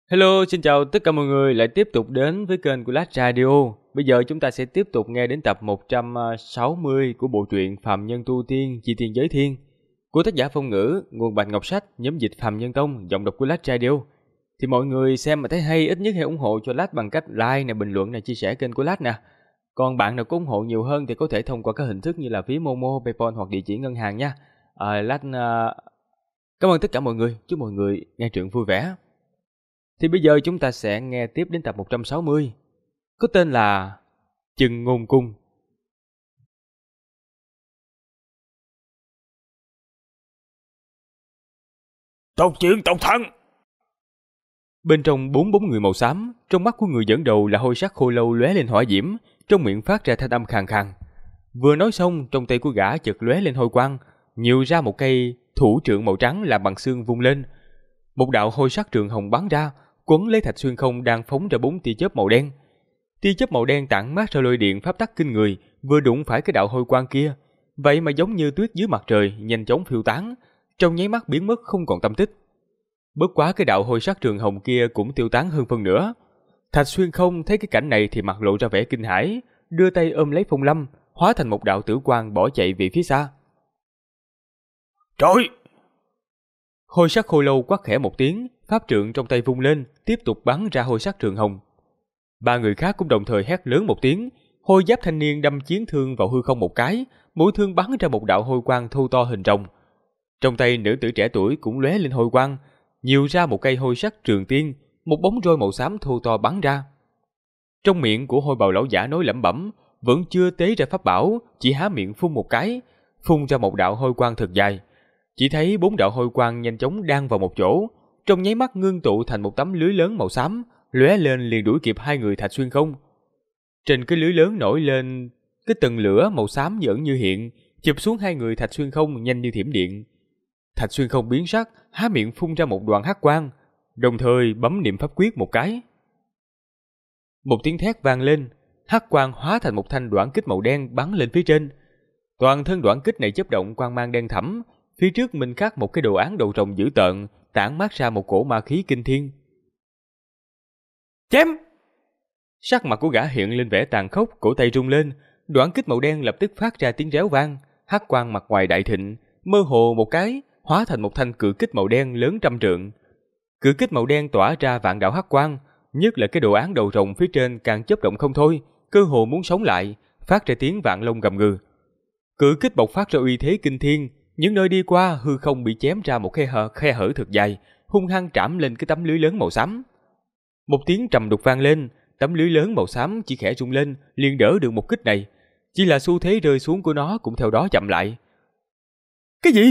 Hello, xin chào tất cả mọi người lại tiếp tục đến với kênh của Lát Radio. Bây giờ chúng ta sẽ tiếp tục nghe đến tập 160 của bộ truyện Phàm Nhân Tu Tiên Chi Tiên Giới Thiên của tác giả Phong Ngữ, nguồn Bạch Ngọc Sách, nhóm dịch Phàm Nhân Tông, giọng đọc của Lát Radio. Thì mọi người xem mà thấy hay ít nhất hãy ủng hộ cho Lát bằng cách like này, bình luận này, chia sẻ kênh của Lát nè. Còn bạn nào có ủng hộ nhiều hơn thì có thể thông qua các hình thức như là ví Momo, PayPal hoặc địa chỉ ngân hàng nha. Lát cảm ơn tất cả mọi người, chúc mọi người nghe truyện vui vẻ. Thì bây giờ chúng ta sẽ nghe tiếp đến tập 160, có tên là Chừng Ngôn Cung. Tộc trưởng tộc thắng. Bên trong bốn người màu xám, trong mắt của người dẫn đầu là hôi sắc khô lâu lóe lên hỏa diễm, trong miệng phát ra thanh âm khàn khàn. Vừa nói xong, trong tay của gã chợt lóe lên hôi quang, nhiều ra một cây thủ trượng màu trắng làm bằng xương vung lên. Một đạo hôi sắc trường hồng bắn ra, quấn lấy Thạch Xuyên Không đang phóng ra 4 tia chớp màu đen. Tia chớp màu đen tản mát ra lôi điện pháp tắc kinh người, vừa đụng phải cái đạo hôi quang kia, vậy mà giống như tuyết dưới mặt trời, nhanh chóng phiêu tán, trong nháy mắt biến mất không còn tâm tích. Bất quá cái đạo hôi sắc trường hồng kia cũng tiêu tán hơn phân nửa. Thạch Xuyên Không thấy cái cảnh này thì mặt lộ ra vẻ kinh hãi, đưa tay ôm lấy Phong Lâm, hóa thành một đạo tử quang bỏ chạy về phía xa. Trời! Hôi sắc khô lâu quát khẽ một tiếng, pháp trượng trong tay vung lên, tiếp tục bắn ra hôi sắc trường hồng. Ba người khác cũng đồng thời hét lớn một tiếng, hôi giáp thanh niên đâm chiến thương vào hư không một cái, mũi thương bắn ra một đạo hôi quang thô to hình rồng. Trong tay nữ tử trẻ tuổi cũng lóe lên hôi quang, nhiều ra một cây hôi sắc trường tiên, một bóng roi màu xám thô to bắn ra. Trong miệng của hôi bào lão giả nói lẩm bẩm, vẫn chưa tế ra pháp bảo, chỉ há miệng phun một cái, phun ra một đạo hôi quang thật dài. Chỉ thấy 4 đạo hôi quang nhanh chóng đan vào một chỗ, trong nháy mắt ngưng tụ thành một tấm lưới lớn màu xám, lóe lên liền đuổi kịp hai người Thạch Xuyên Không. Trên cái lưới lớn nổi lên cái tầng lửa màu xám như ẩn như hiện, chụp xuống hai người Thạch Xuyên Không nhanh như thiểm điện. Thạch Xuyên Không biến sắc, há miệng phun ra một đoàn hắc quang, đồng thời bấm niệm pháp quyết một cái. Một tiếng thét vang lên, hắc quang hóa thành một thanh đoản kích màu đen bắn lên phía trên. Toàn thân đoản kích này chớp động quang mang đen thẫm, phía trước mình khắc một cái đồ án đầu rồng dữ tợn, tản mát ra một cổ ma khí kinh thiên. Chém! Sắc mặt của gã hiện lên vẻ tàn khốc, cổ tay rung lên, đoản kích màu đen lập tức phát ra tiếng réo vang, hắc quang mặt ngoài đại thịnh, mơ hồ một cái, hóa thành một thanh cự kích màu đen lớn trăm trượng. Cự kích màu đen tỏa ra vạn đạo hắc quang, nhất là cái đồ án đầu rồng phía trên càng chớp động không thôi, cơ hồ muốn sống lại, phát ra tiếng vạn long gầm gừ. Cự kích bộc phát ra uy thế kinh thiên, những nơi đi qua hư không bị chém ra một khe hở thật dài, hung hăng trảm lên cái tấm lưới lớn màu xám. Một tiếng trầm đục vang lên, tấm lưới lớn màu xám chỉ khẽ rung lên, liền đỡ được một kích này, chỉ là xu thế rơi xuống của nó cũng theo đó chậm lại. Cái gì?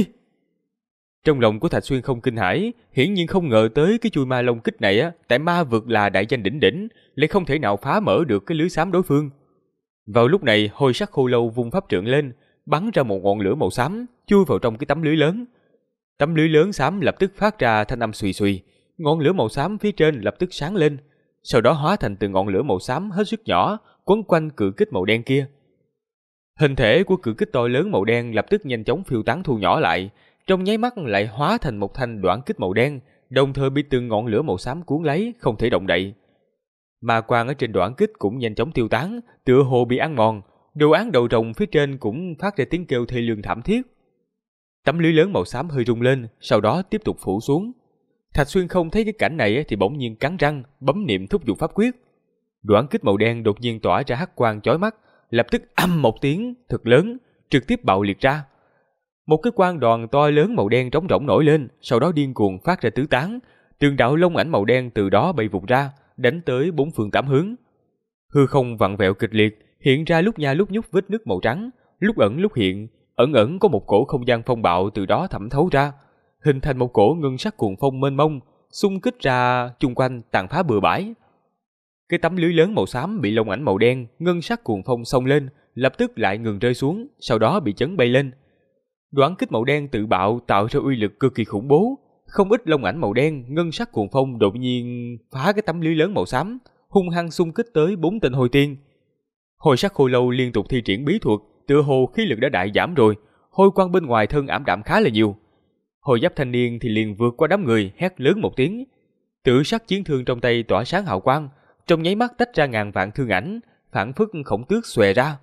Trong lòng của Thạch Xuyên Không kinh hãi, hiển nhiên không ngờ tới cái chui ma long kích này tại ma vực là đại danh đỉnh đỉnh, lại không thể nào phá mở được cái lưới xám đối phương. Vào lúc này, hôi sắc khô lâu vung pháp trượng lên, bắn ra một ngọn lửa màu xám, chui vào trong cái tấm lưới lớn. Tấm lưới lớn xám lập tức phát ra thanh âm xùy xùy, ngọn lửa màu xám phía trên lập tức sáng lên, sau đó hóa thành từng ngọn lửa màu xám hết sức nhỏ, quấn quanh cự kích màu đen kia. Hình thể của cự kích to lớn màu đen lập tức nhanh chóng phiêu tán thu nhỏ lại, trong nháy mắt lại hóa thành một thanh đoản kích màu đen, đồng thời bị từng ngọn lửa màu xám cuốn lấy, không thể động đậy. Ma quang ở trên đoản kích cũng nhanh chóng tiêu tán, tựa hồ bị ăn mòn. Đồ án đầu rồng phía trên cũng phát ra tiếng kêu thê lương thảm thiết. Tấm lưới lớn màu xám hơi rung lên, sau đó tiếp tục phủ xuống. Thạch Xuyên Không thấy cái cảnh này thì bỗng nhiên cắn răng, bấm niệm thúc giục pháp quyết. Đoản kích màu đen đột nhiên tỏa ra hắc quang chói mắt, lập tức ầm một tiếng thật lớn, trực tiếp bạo liệt ra. Một cái quang đoàn to lớn màu đen trống rỗng nổi lên, sau đó điên cuồng phát ra tứ tán, từng đạo long ảnh màu đen từ đó bay vụt ra, đánh tới bốn phương tám hướng. Hư không vặn vẹo kịch liệt, hiện ra lúc nha lúc nhúc vết nứt màu trắng, lúc ẩn lúc hiện, ẩn ẩn có một cổ không gian phong bạo từ đó thẩm thấu ra, hình thành một cổ ngân sắc cuồng phong mênh mông, xung kích ra chung quanh tàn phá bừa bãi. Cái tấm lưới lớn màu xám bị long ảnh màu đen, ngân sắc cuồng phong xông lên, lập tức lại ngừng rơi xuống, sau đó bị chấn bay lên. Đoản kích màu đen tự bạo tạo ra uy lực cực kỳ khủng bố, không ít long ảnh màu đen, ngân sắc cuồng phong đột nhiên phá cái tấm lưới lớn màu xám, hung hăng xung kích tới 4 tên hồi tiên. Hồi sắc khô lâu liên tục thi triển bí thuật, tựa hồ khí lực đã đại giảm rồi, hôi quang bên ngoài thân ảm đạm khá là nhiều. Hồi giáp thanh niên thì liền vượt qua đám người, hét lớn một tiếng. Tử sắc chiến thương trong tay tỏa sáng hào quang, trong nháy mắt tách ra ngàn vạn thương ảnh, phảng phất khổng tước xòe ra.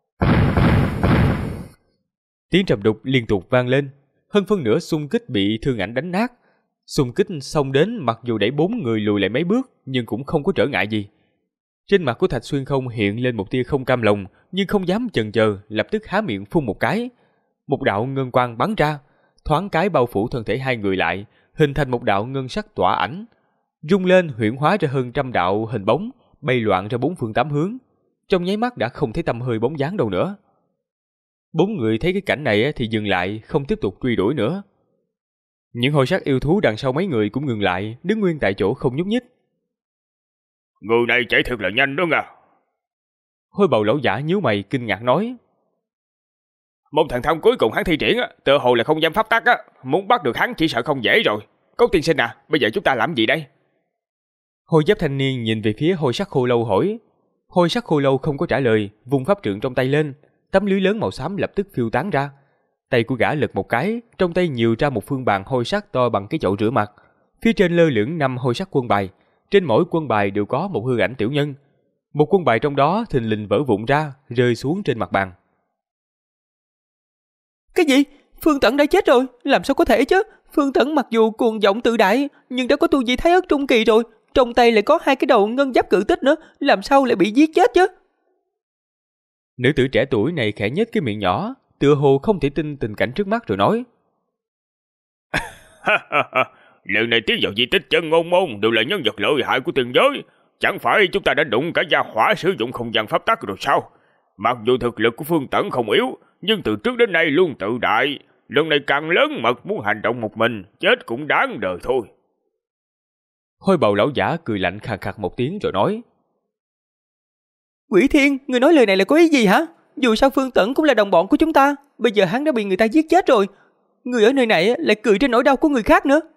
Tiếng trầm đục liên tục vang lên, hơn phân nửa xung kích bị thương ảnh đánh nát. Xung kích xông đến mặc dù đẩy 4 người lùi lại mấy bước, nhưng cũng không có trở ngại gì. Trên mặt của Thạch Xuyên Không hiện lên một tia không cam lòng, nhưng không dám chần chờ, lập tức há miệng phun một cái. Một đạo ngân quang bắn ra, thoáng cái bao phủ thân thể hai người lại, hình thành một đạo ngân sắc tỏa ảnh, rung lên huyễn hóa ra hơn 100 đạo hình bóng, bay loạn ra 4 phương 8 hướng. Trong nháy mắt đã không thấy tăm hơi bóng dáng đâu nữa. 4 người thấy cái cảnh này thì dừng lại, không tiếp tục truy đuổi nữa. Những hồi sắc yêu thú đằng sau mấy người cũng ngừng lại, đứng nguyên tại chỗ không nhúc nhích. Người này chạy thật là nhanh đó nha. Hôi bầu lão giả nhíu mày kinh ngạc nói. Môn thần thông cuối cùng hắn thi triển tựa hồ là không gian pháp tắc muốn bắt được hắn chỉ sợ không dễ rồi. Cố tiên sinh bây giờ chúng ta làm gì đây? Hôi giáp thanh niên nhìn về phía hôi sắc khô lâu hỏi. Hôi sắc khô lâu không có trả lời, vung pháp trượng trong tay lên, tấm lưới lớn màu xám lập tức phiêu tán ra. Tay của gã lật một cái, trong tay nhiều ra một phương bàn hôi sắc to bằng cái chậu rửa mặt. Phía trên lơ lửng 5 hôi sắc quân bài, trên mỗi quân bài đều có một hư ảnh tiểu nhân. Một quân bài trong đó thình lình vỡ vụn ra, rơi xuống trên mặt bàn. Cái gì? Phương Tẩn đã chết rồi? Làm sao có thể chứ? Phương Tẩn mặc dù cuồng vọng tự đại, nhưng đã có tu vi Thái Ất trung kỳ rồi, trong tay lại có 2 cái đầu ngân giáp cự tích nữa, làm sao lại bị giết chết chứ? Nữ tử trẻ tuổi này khẽ nhếch cái miệng nhỏ, tựa hồ không thể tin tình cảnh trước mắt rồi nói. Lần này tiến vào di tích Chân Ngôn Môn đều là nhân vật lợi hại của từng giới. Chẳng phải chúng ta đã đụng cả gia hỏa sử dụng không gian pháp tắc rồi sao? Mặc dù thực lực của Phương Tẩn không yếu, nhưng từ trước đến nay luôn tự đại. Lần này càng lớn mật muốn hành động một mình, chết cũng đáng đời thôi. Hôi bầu lão giả cười lạnh khàn khạc một tiếng rồi nói. Quỷ Thiên, người nói lời này là có ý gì hả? Dù sao Phương Tẩn cũng là đồng bọn của chúng ta, bây giờ hắn đã bị người ta giết chết rồi. Người ở nơi này lại cười trên nỗi đau của người khác nữa.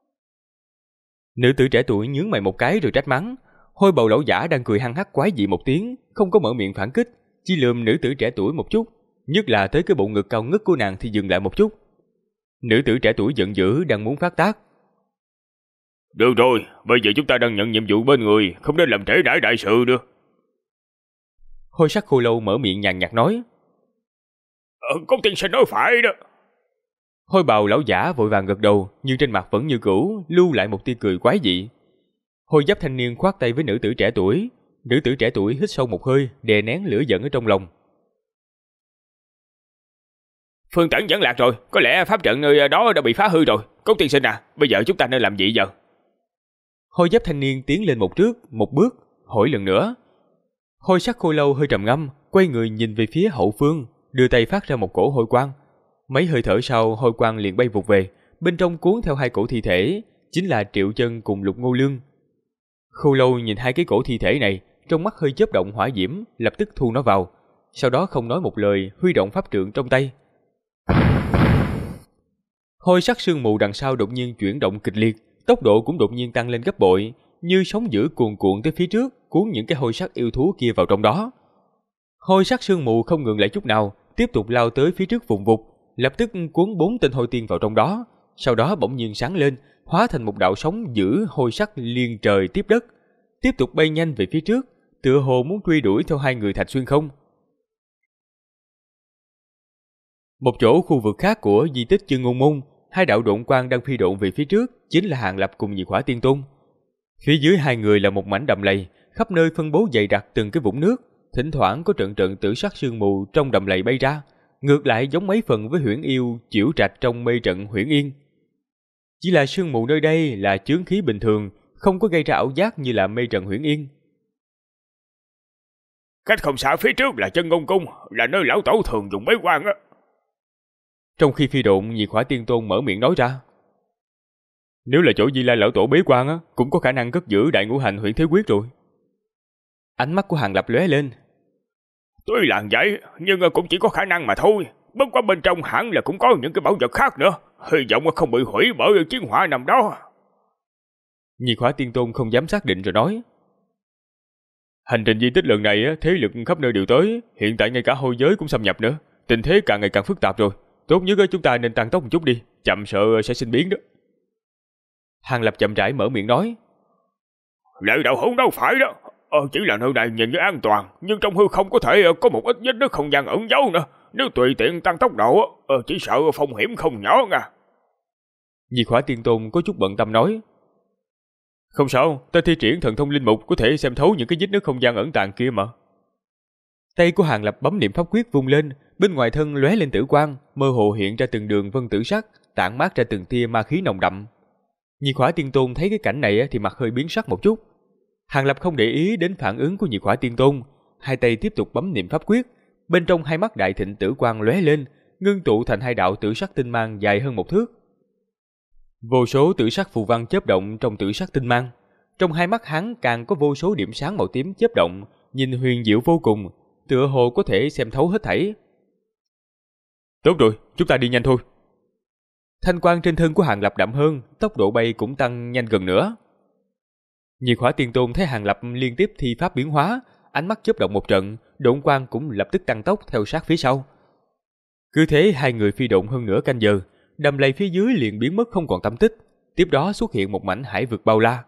Nữ tử trẻ tuổi nhướng mày một cái rồi trách mắng. Hôi bầu lão giả đang cười hăng hắc quái dị một tiếng, không có mở miệng phản kích, chỉ lườm nữ tử trẻ tuổi một chút, nhất là tới cái bộ ngực cao ngất của nàng thì dừng lại một chút. Nữ tử trẻ tuổi giận dữ đang muốn phát tác. Được rồi, bây giờ chúng ta đang nhận nhiệm vụ bên người, không nên làm trễ nải đại sự nữa. Hôi sắc khô lâu mở miệng nhàn nhạt nói. Có tiên sinh nói phải đó. Hôi bào lão giả vội vàng gật đầu, nhưng trên mặt vẫn như cũ, lưu lại một tia cười quái dị. Hôi giáp thanh niên khoát tay với nữ tử trẻ tuổi. Nữ tử trẻ tuổi hít sâu một hơi, đè nén lửa giận ở trong lòng. Phương Tẩn vẫn lạc rồi, có lẽ pháp trận nơi đó đã bị phá hư rồi. Cố tiên sinh bây giờ chúng ta nên làm gì giờ? Hôi giáp thanh niên tiến lên một bước, hỏi lần nữa. Hôi sắc khô lâu hơi trầm ngâm, quay người nhìn về phía hậu phương, đưa tay phát ra một cổ hôi quang. Mấy hơi thở sau, hôi quang liền bay vụt về, bên trong cuốn theo 2 cổ thi thể, chính là Triệu Chân cùng Lục Ngô Lương. Khô lâu nhìn 2 cái cổ thi thể này, trong mắt hơi chớp động hỏa diễm, lập tức thu nó vào, sau đó không nói một lời, huy động pháp trượng trong tay. Hôi sắc sương mù đằng sau đột nhiên chuyển động kịch liệt, tốc độ cũng đột nhiên tăng lên gấp bội, như sóng dữ cuồn cuộn tới phía trước, cuốn những cái hôi sắc yêu thú kia vào trong đó. Hôi sắc sương mù không ngừng lại chút nào, tiếp tục lao tới phía trước vùng vụt, lập tức cuốn 4 tên hôi tiên vào trong đó, sau đó bỗng nhiên sáng lên, hóa thành một đạo sóng dữ hôi sắc liên trời tiếp đất, tiếp tục bay nhanh về phía trước, tựa hồ muốn truy đuổi theo 2 người Thạch Xuyên Không. Một chỗ khu vực khác của di tích Chân Ngôn Môn, 2 đạo độn quang đang phi độn về phía trước, chính là Hàng Lập cùng Diệt Hỏa Tiên Tôn. Phía dưới 2 người là một mảnh đầm lầy, khắp nơi phân bố dày đặc từng cái vũng nước, thỉnh thoảng có trận trận tử sắc sương mù trong đầm lầy bay ra, ngược lại giống mấy phần với Huyễn Yêu chiểu trạch trong mây trận Huyễn Yên. Chỉ là sương mù nơi đây là chướng khí bình thường, không có gây ra ảo giác như là mây trận Huyễn Yên. Cách không xa phía trước là Chân Ngôn Cung, là nơi lão tổ thường dùng bế quan á. Trong khi phi độn, Diệt Hỏa Tiên Tôn mở miệng nói ra. Nếu là chỗ Di Lai lão tổ bế quan á, cũng có khả năng cất giữ đại ngũ hành huyễn thế quyết rồi. Ánh mắt của Hàng Lập lóe lên. Tuy là vậy, nhưng cũng chỉ có khả năng mà thôi. Bất quá bên trong hẳn là cũng có những cái bảo vật khác nữa. Hy vọng không bị hủy bởi chiến hỏa nằm đó. Diệt Hỏa Tiên Tôn không dám xác định rồi nói. Hành trình di tích lần này thế lực khắp nơi đều tới, hiện tại ngay cả hôi giới cũng xâm nhập nữa, tình thế càng ngày càng phức tạp rồi. Tốt nhất chúng ta nên tăng tốc một chút đi, chậm sợ sẽ sinh biến đó. Hàng Lập chậm rãi mở miệng nói. Lệ đạo hữu đâu phải đó. Chỉ là nơi này nhìn như an toàn, nhưng trong hư không có thể có một ít vết nứt không gian ẩn giấu nữa. Nếu tùy tiện tăng tốc độ, chỉ sợ phong hiểm không nhỏ nha. Diệt Hỏa Tiên Tôn có chút bận tâm nói. Không sao, ta thi triển thần thông linh mục có thể xem thấu những cái vết nứt không gian ẩn tàng kia mà. Tay của Hàng Lập bấm niệm pháp quyết vung lên, bên ngoài thân lóe lên tử quang, mơ hồ hiện ra từng đường vân tử sắc, tản mát ra từng tia ma khí nồng đậm. Diệt Hỏa Tiên Tôn thấy cái cảnh này thì mặt hơi biến sắc một chút. Hàng Lập không để ý đến phản ứng của Diệt Hỏa Tiên Tôn, hai tay tiếp tục bấm niệm pháp quyết, bên trong hai mắt đại thịnh tử quang lóe lên, ngưng tụ thành hai đạo tử sắc tinh mang dài hơn một thước. Vô số tử sắc phù văn chớp động trong tử sắc tinh mang, trong hai mắt hắn càng có vô số điểm sáng màu tím chớp động, nhìn huyền diệu vô cùng, tựa hồ có thể xem thấu hết thảy. Tốt rồi, chúng ta đi nhanh thôi. Thanh quang trên thân của Hàng Lập đậm hơn, tốc độ bay cũng tăng nhanh gần nữa. Diệt Hỏa Tiên Tôn thấy Hàng Lập liên tiếp thi pháp biến hóa, ánh mắt chớp động một trận, độn quang cũng lập tức tăng tốc theo sát phía sau. Cứ thế hai người phi độn hơn nửa canh giờ, đầm lầy phía dưới liền biến mất không còn tăm tích, tiếp đó xuất hiện một mảnh hải vực bao la.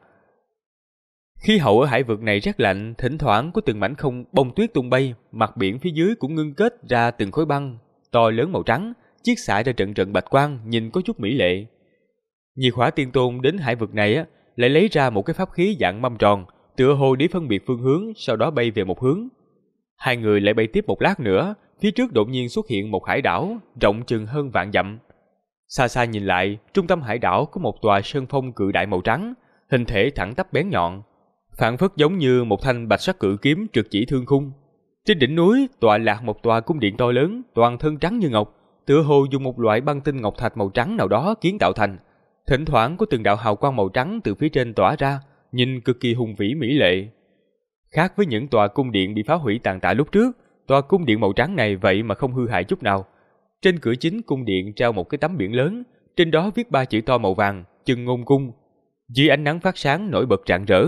Khí hậu ở hải vực này rất lạnh, thỉnh thoảng có từng mảnh không bông tuyết tung bay, mặt biển phía dưới cũng ngưng kết ra từng khối băng to lớn màu trắng, chiết xạ ra trận trận bạch quang, nhìn có chút mỹ lệ. Diệt Hỏa Tiên Tôn đến hải vực này lại lấy ra một cái pháp khí dạng mâm tròn, tựa hồ để phân biệt phương hướng, sau đó bay về một hướng. Hai người lại bay tiếp một lát nữa, phía trước đột nhiên xuất hiện một hải đảo rộng chừng hơn vạn dặm. Xa xa nhìn lại, trung tâm hải đảo có một tòa sơn phong cự đại màu trắng, hình thể thẳng tắp bén nhọn, phảng phất giống như một thanh bạch sắc cự kiếm trực chỉ thương khung. Trên đỉnh núi tọa lạc một tòa cung điện to lớn, toàn thân trắng như ngọc, tựa hồ dùng một loại băng tinh ngọc thạch màu trắng nào đó kiến tạo thành. Thỉnh thoảng có từng đạo hào quang màu trắng từ phía trên tỏa ra, nhìn cực kỳ hùng vĩ mỹ lệ. Khác với những tòa cung điện bị phá hủy tàn tạ lúc trước, tòa cung điện màu trắng này vậy mà không hư hại chút nào. Trên cửa chính cung điện treo một cái tấm biển lớn, trên đó viết 3 chữ to màu vàng, Chân Ngôn Cung. Dưới ánh nắng phát sáng nổi bật rạng rỡ.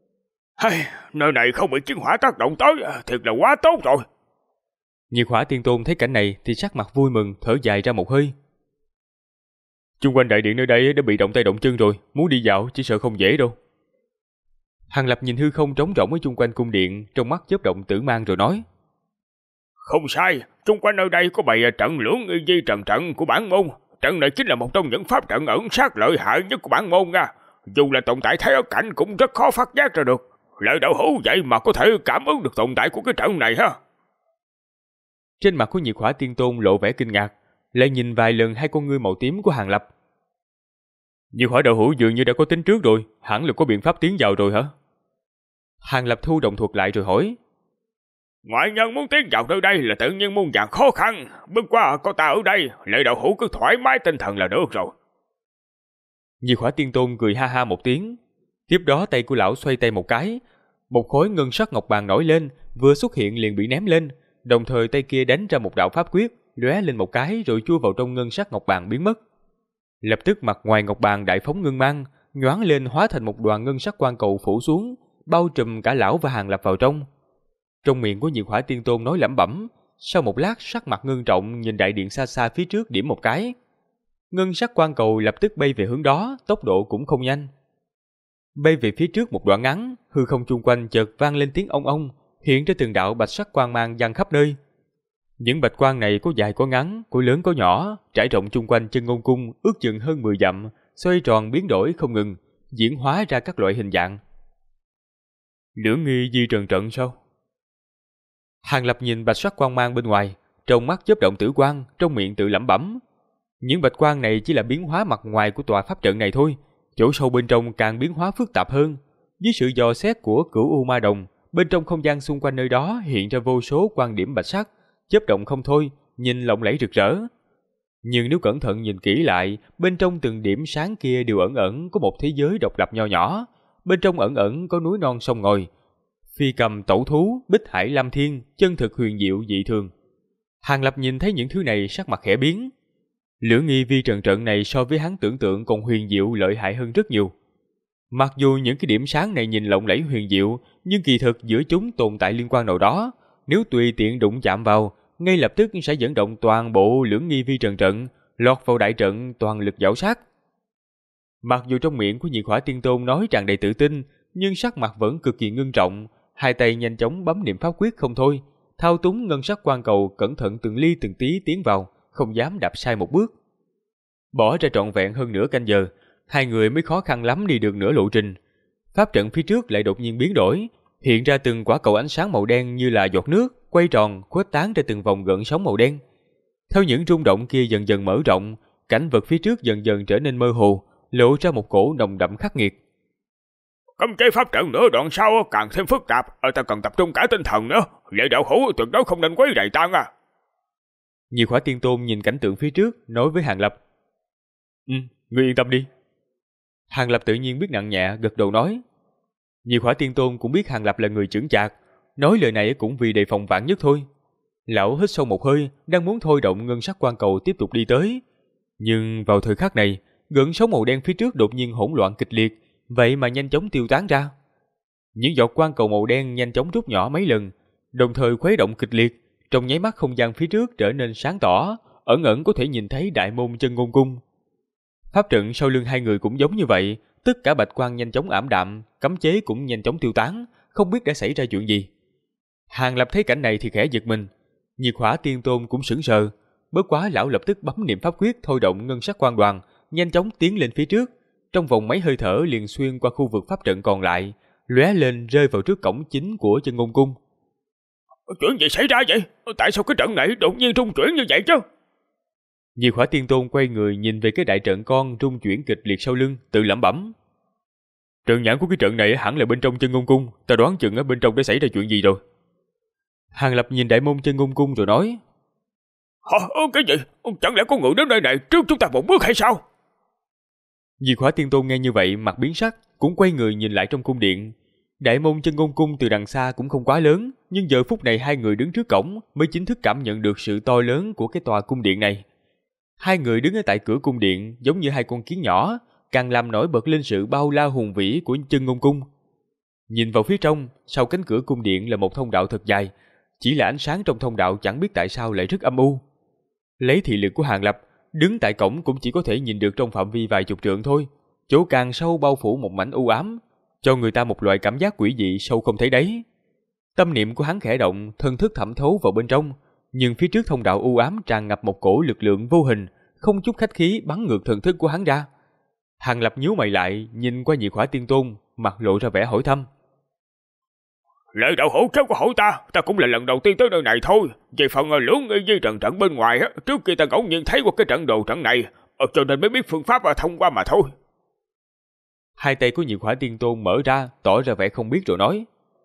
Nơi này không bị chiến hỏa tác động tới, thiệt là quá tốt rồi. Diệt Hỏa Tiên Tôn thấy cảnh này thì sắc mặt vui mừng, thở dài ra một hơi. Chung quanh đại điện nơi đây đã bị động tay động chân rồi, muốn đi dạo chỉ sợ không dễ đâu. Hàng Lập nhìn hư không trống rỗng ở chung quanh cung điện, trong mắt chớp động tử mang rồi nói. Không sai, chung quanh nơi đây có bày trận lưỡng y di trần trận của bản môn. Trận này chính là một trong những pháp trận ẩn sát lợi hại nhất của bản môn nha. Dù là tồn tại thái ở cảnh cũng rất khó phát giác ra được. Lợi đạo hữu vậy mà có thể cảm ứng được tồn tại của cái trận này ha. Trên mặt của Diệt Hỏa Tiên Tôn lộ vẻ kinh ngạc, lại nhìn vài lần hai con ngươi màu tím của Hàng Lập. Diệt Hỏa đạo hữu dường như đã có tính trước rồi, hẳn là có biện pháp tiến vào rồi hả? Hàng Lập thu động thuật lại rồi hỏi. Ngoại nhân muốn tiến vào nơi đây là tự nhiên muôn vàn khó khăn, bất quá có ta ở đây, Lệ đạo hữu cứ thoải mái tinh thần là được rồi. Diệt Hỏa Tiên Tôn cười ha ha một tiếng, tiếp đó tay của lão xoay tay một cái, một khối ngân sắc ngọc bàn nổi lên, vừa xuất hiện liền bị ném lên, đồng thời tay kia đánh ra một đạo pháp quyết, lóe lên một cái rồi chui vào trong ngân sắc ngọc bàn biến mất. Lập tức mặt ngoài ngọc bàn đại phóng ngân mang, nhoáng lên hóa thành một đoàn ngân sắc quang cầu phủ xuống, bao trùm cả lão và Hàng Lập vào trong. Trong miệng của Diệt Hỏa Tiên Tôn nói lẩm bẩm, sau một lát sắc mặt ngưng trọng nhìn đại điện xa xa phía trước điểm một cái. Ngân sắc quang cầu lập tức bay về hướng đó, tốc độ cũng không nhanh. Bay về phía trước một đoạn ngắn, hư không chung quanh chợt vang lên tiếng ong ong, hiện ra từng đạo bạch sắc quang mang văng khắp nơi. Những bạch quang này có dài có ngắn, có lớn có nhỏ, trải rộng chung quanh Chân Ngôn Cung ước chừng hơn 10 dặm, xoay tròn biến đổi không ngừng, diễn hóa ra các loại hình dạng. Lưỡng nghi di trần trận sao? Hàng Lập nhìn bạch sắc quang mang bên ngoài, trong mắt chớp động tử quang, trong miệng tự lẩm bẩm. Những bạch quang này chỉ là biến hóa mặt ngoài của tòa pháp trận này thôi, chỗ sâu bên trong càng biến hóa phức tạp hơn. Dưới sự dò xét của Cửu U Ma Đồng, bên trong không gian xung quanh nơi đó hiện ra vô số quang điểm bạch sắc, chớp động không thôi, nhìn lộng lẫy rực rỡ. Nhưng nếu cẩn thận nhìn kỹ lại, bên trong từng điểm sáng kia đều ẩn ẩn có một thế giới độc lập nho nhỏ, bên trong ẩn ẩn có núi non sông ngòi, phi cầm tẩu thú, bích hải lam thiên, chân thực huyền diệu dị thường. Hàng Lập nhìn thấy những thứ này sắc mặt khẽ biến. Lưỡng nghi vi trần trận này so với hắn tưởng tượng còn huyền diệu lợi hại hơn rất nhiều. Mặc dù những cái điểm sáng này nhìn lộng lẫy huyền diệu, nhưng kỳ thực giữa chúng tồn tại liên quan nào đó. Nếu tùy tiện đụng chạm vào, ngay lập tức sẽ dẫn động toàn bộ lưỡng nghi vi trần trận, lọt vào đại trận toàn lực giảo sát. Mặc dù trong miệng của Diệt Hỏa Tiên Tôn nói tràn đầy tự tin, nhưng sắc mặt vẫn cực kỳ ngưng trọng, hai tay nhanh chóng bấm niệm pháp quyết không thôi, thao túng ngân sắc quan cầu cẩn thận từng ly từng tí tiến vào, không dám đạp sai một bước. Bỏ ra trọn vẹn hơn nửa canh giờ, hai người mới khó khăn lắm đi được nửa lộ trình. Pháp trận phía trước lại đột nhiên biến đổi, hiện ra từng quả cầu ánh sáng màu đen như là giọt nước, quay tròn, khuếch tán ra từng vòng gợn sóng màu đen. Theo những rung động kia dần dần mở rộng, cảnh vật phía trước dần dần trở nên mơ hồ, lộ ra một cổ nồng đậm khắc nghiệt. Cấm chế pháp trận nữa đoạn sau càng thêm phức tạp, ta cần tập trung cả tinh thần nữa. Lệ đạo hữu tuyệt đối không nên quấy rầy ta à. Diệt Hỏa Tiên Tôn nhìn cảnh tượng phía trước, nói với Hàng Lập. Ngươi yên tâm đi. Hàng Lập tự nhiên biết nặng nhẹ, gật đầu nói. Diệt Hỏa Tiên Tôn cũng biết Hàng Lập là người chững chạc, nói lời này cũng vì đề phòng vạn nhất thôi. Lão hít sâu một hơi, đang muốn thôi động ngân sắc quan cầu tiếp tục đi tới. Nhưng vào thời khắc này, gợn sóng màu đen phía trước đột nhiên hỗn loạn kịch liệt, vậy mà nhanh chóng tiêu tán ra. Những giọt quan cầu màu đen nhanh chóng rút nhỏ mấy lần, đồng thời khuấy động kịch liệt, trong nháy mắt không gian phía trước trở nên sáng tỏ, ẩn ẩn có thể nhìn thấy đại môn Chân Ngôn Cung. Pháp trận sau lưng hai người cũng giống như vậy, tất cả bạch quang nhanh chóng ảm đạm, cấm chế cũng nhanh chóng tiêu tán, không biết đã xảy ra chuyện gì. Hàng Lập thấy cảnh này thì khẽ giật mình, Diệt Hỏa Tiên Tôn cũng sững sờ, bất quá lão lập tức bấm niệm pháp quyết thôi động ngân sắc quan đoàn, nhanh chóng tiến lên phía trước, trong vòng mấy hơi thở liền xuyên qua khu vực pháp trận còn lại, lóe lên rơi vào trước cổng chính của Chân Ngôn Cung. Chuyện gì xảy ra vậy? Tại sao cái trận này đột nhiên rung chuyển như vậy chứ? Diệt Hỏa Tiên Tôn quay người nhìn về cái đại trận con rung chuyển kịch liệt sau lưng, tự lẩm bẩm. Trận nhãn của cái trận này hẳn là bên trong Chân Ngôn Cung, ta đoán chừng ở bên trong đã xảy ra chuyện gì rồi. Hàng Lập nhìn đại môn Chân Ngôn Cung rồi nói. Cái gì? Chẳng lẽ có người đến nơi này trước chúng ta một bước hay sao? Diệt Hỏa Tiên Tôn nghe như vậy mặt biến sắc, cũng quay người nhìn lại trong cung điện. Đại môn Chân Ngôn Cung từ đằng xa cũng không quá lớn, nhưng giờ phút này hai người đứng trước cổng mới chính thức cảm nhận được sự to lớn của cái tòa cung điện này. Hai người đứng ở tại cửa cung điện giống như hai con kiến nhỏ, càng làm nổi bật lên sự bao la hùng vĩ của Chân Ngôn Cung. Nhìn vào phía trong, sau cánh cửa cung điện là một thông đạo thật dài, chỉ là ánh sáng trong thông đạo chẳng biết tại sao lại rất âm u. Lấy thị lực của Hàng Lập, đứng tại cổng cũng chỉ có thể nhìn được trong phạm vi vài chục trượng thôi, chỗ càng sâu bao phủ một mảnh u ám, cho người ta một loại cảm giác quỷ dị sâu không thấy đáy. Tâm niệm của hắn khẽ động, thân thức thẩm thấu vào bên trong, nhưng phía trước thông đạo u ám tràn ngập một cổ lực lượng vô hình, không chút khách khí bắn ngược thần thức của hắn ra. Hàng Lập nhíu mày lại, nhìn qua Diệt Hỏa Tiên Tôn, mặt lộ ra vẻ hỏi thăm. Lệ đạo hữu chớ có hỏi ta cũng là lần đầu tiên tới nơi này thôi. Về phần lưỡng nghi di trận bên ngoài trước kia ta ngẫu nhiên thấy qua cái trận đồ trận này, cho nên mới biết phương pháp thông qua mà thôi. Hai tay của Diệt Hỏa Tiên Tôn mở ra, tỏ ra vẻ không biết rồi nói.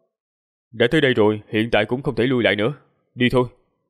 Đã tới đây rồi, hiện tại cũng không thể lui lại nữa. Đi thôi.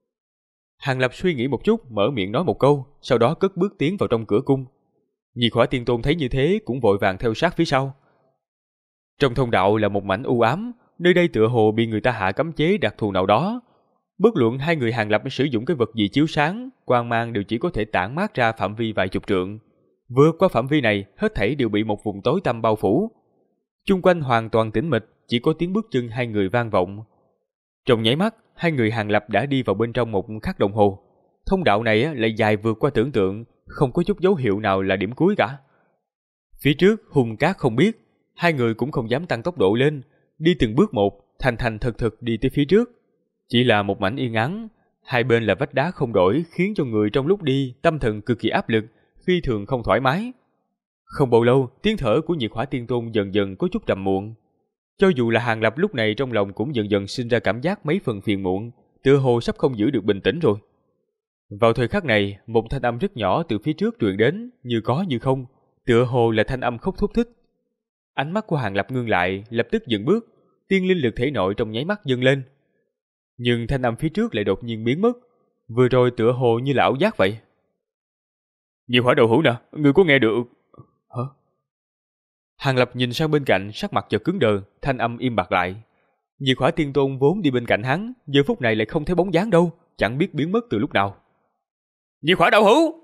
Hàng Lập suy nghĩ một chút, mở miệng nói một câu, sau đó cất bước tiến vào trong cửa cung. Diệt Hỏa Tiên Tôn thấy như thế cũng vội vàng theo sát phía sau. Trong thông đạo là một mảnh u ám, nơi đây tựa hồ bị người ta hạ cấm chế đặc thù nào đó. Bất luận hai người Hàng Lập sử dụng cái vật gì chiếu sáng, quang mang đều chỉ có thể tản mát ra phạm vi vài chục trượng. Vượt qua phạm vi này, hết thảy đều bị một vùng tối tăm bao phủ. Chung quanh hoàn toàn tĩnh mịch, chỉ có tiếng bước chân hai người vang vọng. Trong nháy mắt, hai người Hàng Lập đã đi vào bên trong một khắc đồng hồ. Thông đạo này lại dài vượt qua tưởng tượng, không có chút dấu hiệu nào là điểm cuối cả. Phía trước hung cát không biết, hai người cũng không dám tăng tốc độ lên, đi từng bước một, thành thành thật thật đi tới phía trước. Chỉ là một mảnh yên ắng, hai bên là vách đá không đổi, khiến cho người trong lúc đi tâm thần cực kỳ áp lực, phi thường không thoải mái. Không bao lâu, tiếng thở của Diệt Hỏa Tiên Tôn dần dần có chút trầm muộn. Cho dù là Hàng Lập lúc này trong lòng cũng dần dần sinh ra cảm giác mấy phần phiền muộn, tựa hồ sắp không giữ được bình tĩnh rồi. Vào thời khắc này, một thanh âm rất nhỏ từ phía trước truyền đến, như có như không, tựa hồ là thanh âm khóc thúc thích. Ánh mắt của Hàng Lập ngưng lại, lập tức dừng bước, tiên linh lực thể nội trong nháy mắt dâng lên. Nhưng thanh âm phía trước lại đột nhiên biến mất, vừa rồi tựa hồ như là ảo giác vậy. Diệt Hỏa đạo hữu nè, người có nghe được? Hả? Hàng Lập nhìn sang bên cạnh, sắc mặt chợt cứng đờ, thanh âm im bặt lại. Diệt Hỏa Tiên Tôn vốn đi bên cạnh hắn, giờ phút này lại không thấy bóng dáng đâu, chẳng biết biến mất từ lúc nào. Diệt Hỏa đạo hữu!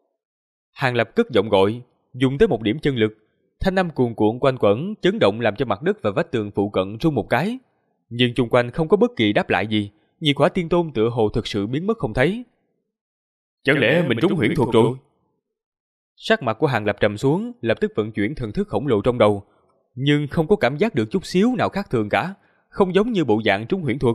Hàng Lập cất giọng gọi, dùng tới một điểm chân lực, thanh âm cuồn cuộn quanh quẩn, chấn động làm cho mặt đất và vách tường phụ cận rung một cái. Nhưng chung quanh không có bất kỳ đáp lại gì, Diệt Hỏa Tiên Tôn tựa hồ thực sự biến mất không thấy. Chẳng lẽ mình trúng huyễn thuật rồi? Sắc mặt của Hàng Lập trầm xuống, lập tức vận chuyển thần thức khổng lồ trong đầu. nhưng không có cảm giác được chút xíu nào khác thường cả, không giống như bộ dạng trúng huyễn thuật.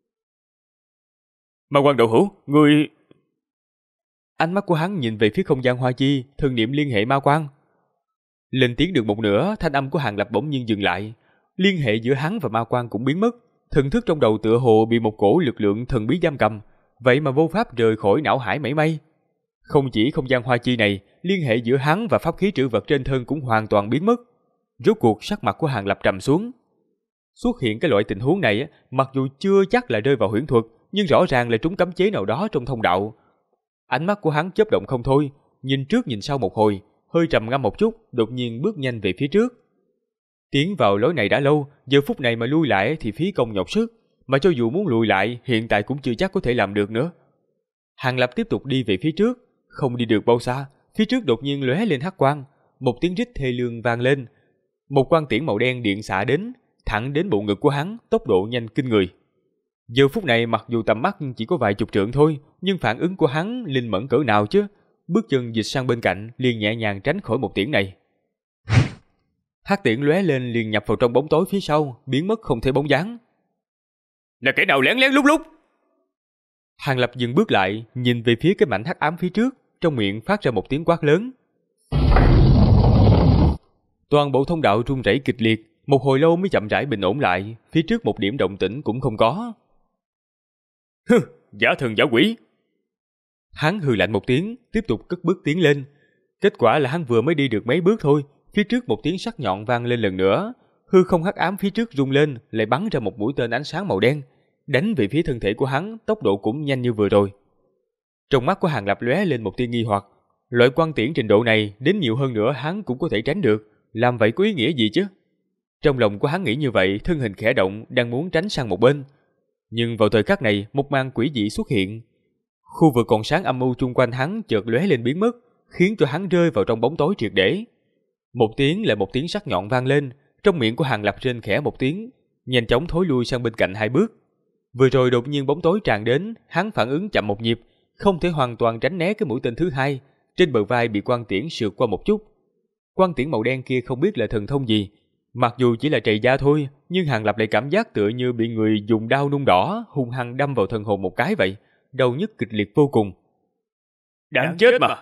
Ma Quan đạo hữu, người... Ánh mắt của hắn nhìn về phía không gian hoa chi, thần niệm liên hệ ma quan. Lên tiếng được một nửa, thanh âm của Hàng Lập bỗng nhiên dừng lại. Liên hệ giữa hắn và ma quan cũng biến mất. Thần thức trong đầu tựa hồ bị một cổ lực lượng thần bí giam cầm, vậy mà vô pháp rời khỏi não hải mảy may. Không chỉ không gian hoa chi này, liên hệ giữa hắn và pháp khí trữ vật trên thân cũng hoàn toàn biến mất. Rốt cuộc sắc mặt của Hàng Lập trầm xuống. Xuất hiện cái loại tình huống này, mặc dù chưa chắc là rơi vào huyễn thuật, nhưng rõ ràng là trúng cấm chế nào đó trong thông đạo. Ánh mắt của hắn chớp động không thôi, nhìn trước nhìn sau một hồi, hơi trầm ngâm một chút, đột nhiên bước nhanh về phía trước. Tiến vào lối này đã lâu, giờ phút này mà lui lại thì phí công nhọc sức, mà cho dù muốn lùi lại, hiện tại cũng chưa chắc có thể làm được nữa. Hàng Lập tiếp tục đi về phía trước, không đi được bao xa, phía trước đột nhiên lóe lên hắc quang, một tiếng rít thê lương vang lên. Một quang tiễn màu đen điện xạ đến, thẳng đến bộ ngực của hắn, tốc độ nhanh kinh người. Giờ phút này mặc dù tầm mắt chỉ có vài chục trượng thôi, nhưng phản ứng của hắn linh mẫn cỡ nào chứ? Bước chân dịch sang bên cạnh, liền nhẹ nhàng tránh khỏi một tiễn này. Hắc tiễn lóe lên liền nhập vào trong bóng tối phía sau, biến mất không thấy bóng dáng. Là kẻ nào lén lén lúc lúc? Hàng Lập dừng bước lại, nhìn về phía cái mảnh hắc ám phía trước, trong miệng phát ra một tiếng quát lớn. Toàn bộ thông đạo rung rẩy kịch liệt, một hồi lâu mới chậm rãi bình ổn lại, phía trước một điểm động tĩnh cũng không có. Hừ, giả thần giả quỷ. Hắn hừ lạnh một tiếng, tiếp tục cất bước tiến lên. Kết quả là hắn vừa mới đi được mấy bước thôi, phía trước một tiếng sắc nhọn vang lên lần nữa, hư không hắc ám phía trước rung lên, lại bắn ra một mũi tên ánh sáng màu đen, đánh về phía thân thể của hắn, tốc độ cũng nhanh như vừa rồi. Trong mắt của Hàng Lập lóe lên một tia nghi hoặc, loại quang tiễn trình độ này đến nhiều hơn nữa hắn cũng có thể tránh được, làm vậy có ý nghĩa gì chứ? Trong lòng của hắn nghĩ như vậy, thân hình khẽ động, đang muốn tránh sang một bên. Nhưng vào thời khắc này, một màn quỷ dị xuất hiện. Khu vực còn sáng âm u chung quanh hắn chợt lóe lên biến mất, khiến cho hắn rơi vào trong bóng tối triệt để. Một tiếng lại một tiếng sắc nhọn vang lên, trong miệng của Hàng Lập rên khẽ một tiếng, nhanh chóng thối lui sang bên cạnh hai bước. Vừa rồi đột nhiên bóng tối tràn đến, hắn phản ứng chậm một nhịp, không thể hoàn toàn tránh né cái mũi tên thứ hai, trên bờ vai bị quang tiễn sượt qua một chút. Quang tiễn màu đen kia không biết là thần thông gì, mặc dù chỉ là trầy da thôi, nhưng Hàng Lập lại cảm giác tựa như bị người dùng đao nung đỏ hung hăng đâm vào thần hồn một cái vậy, đầu nhức kịch liệt vô cùng. Đáng chết mà.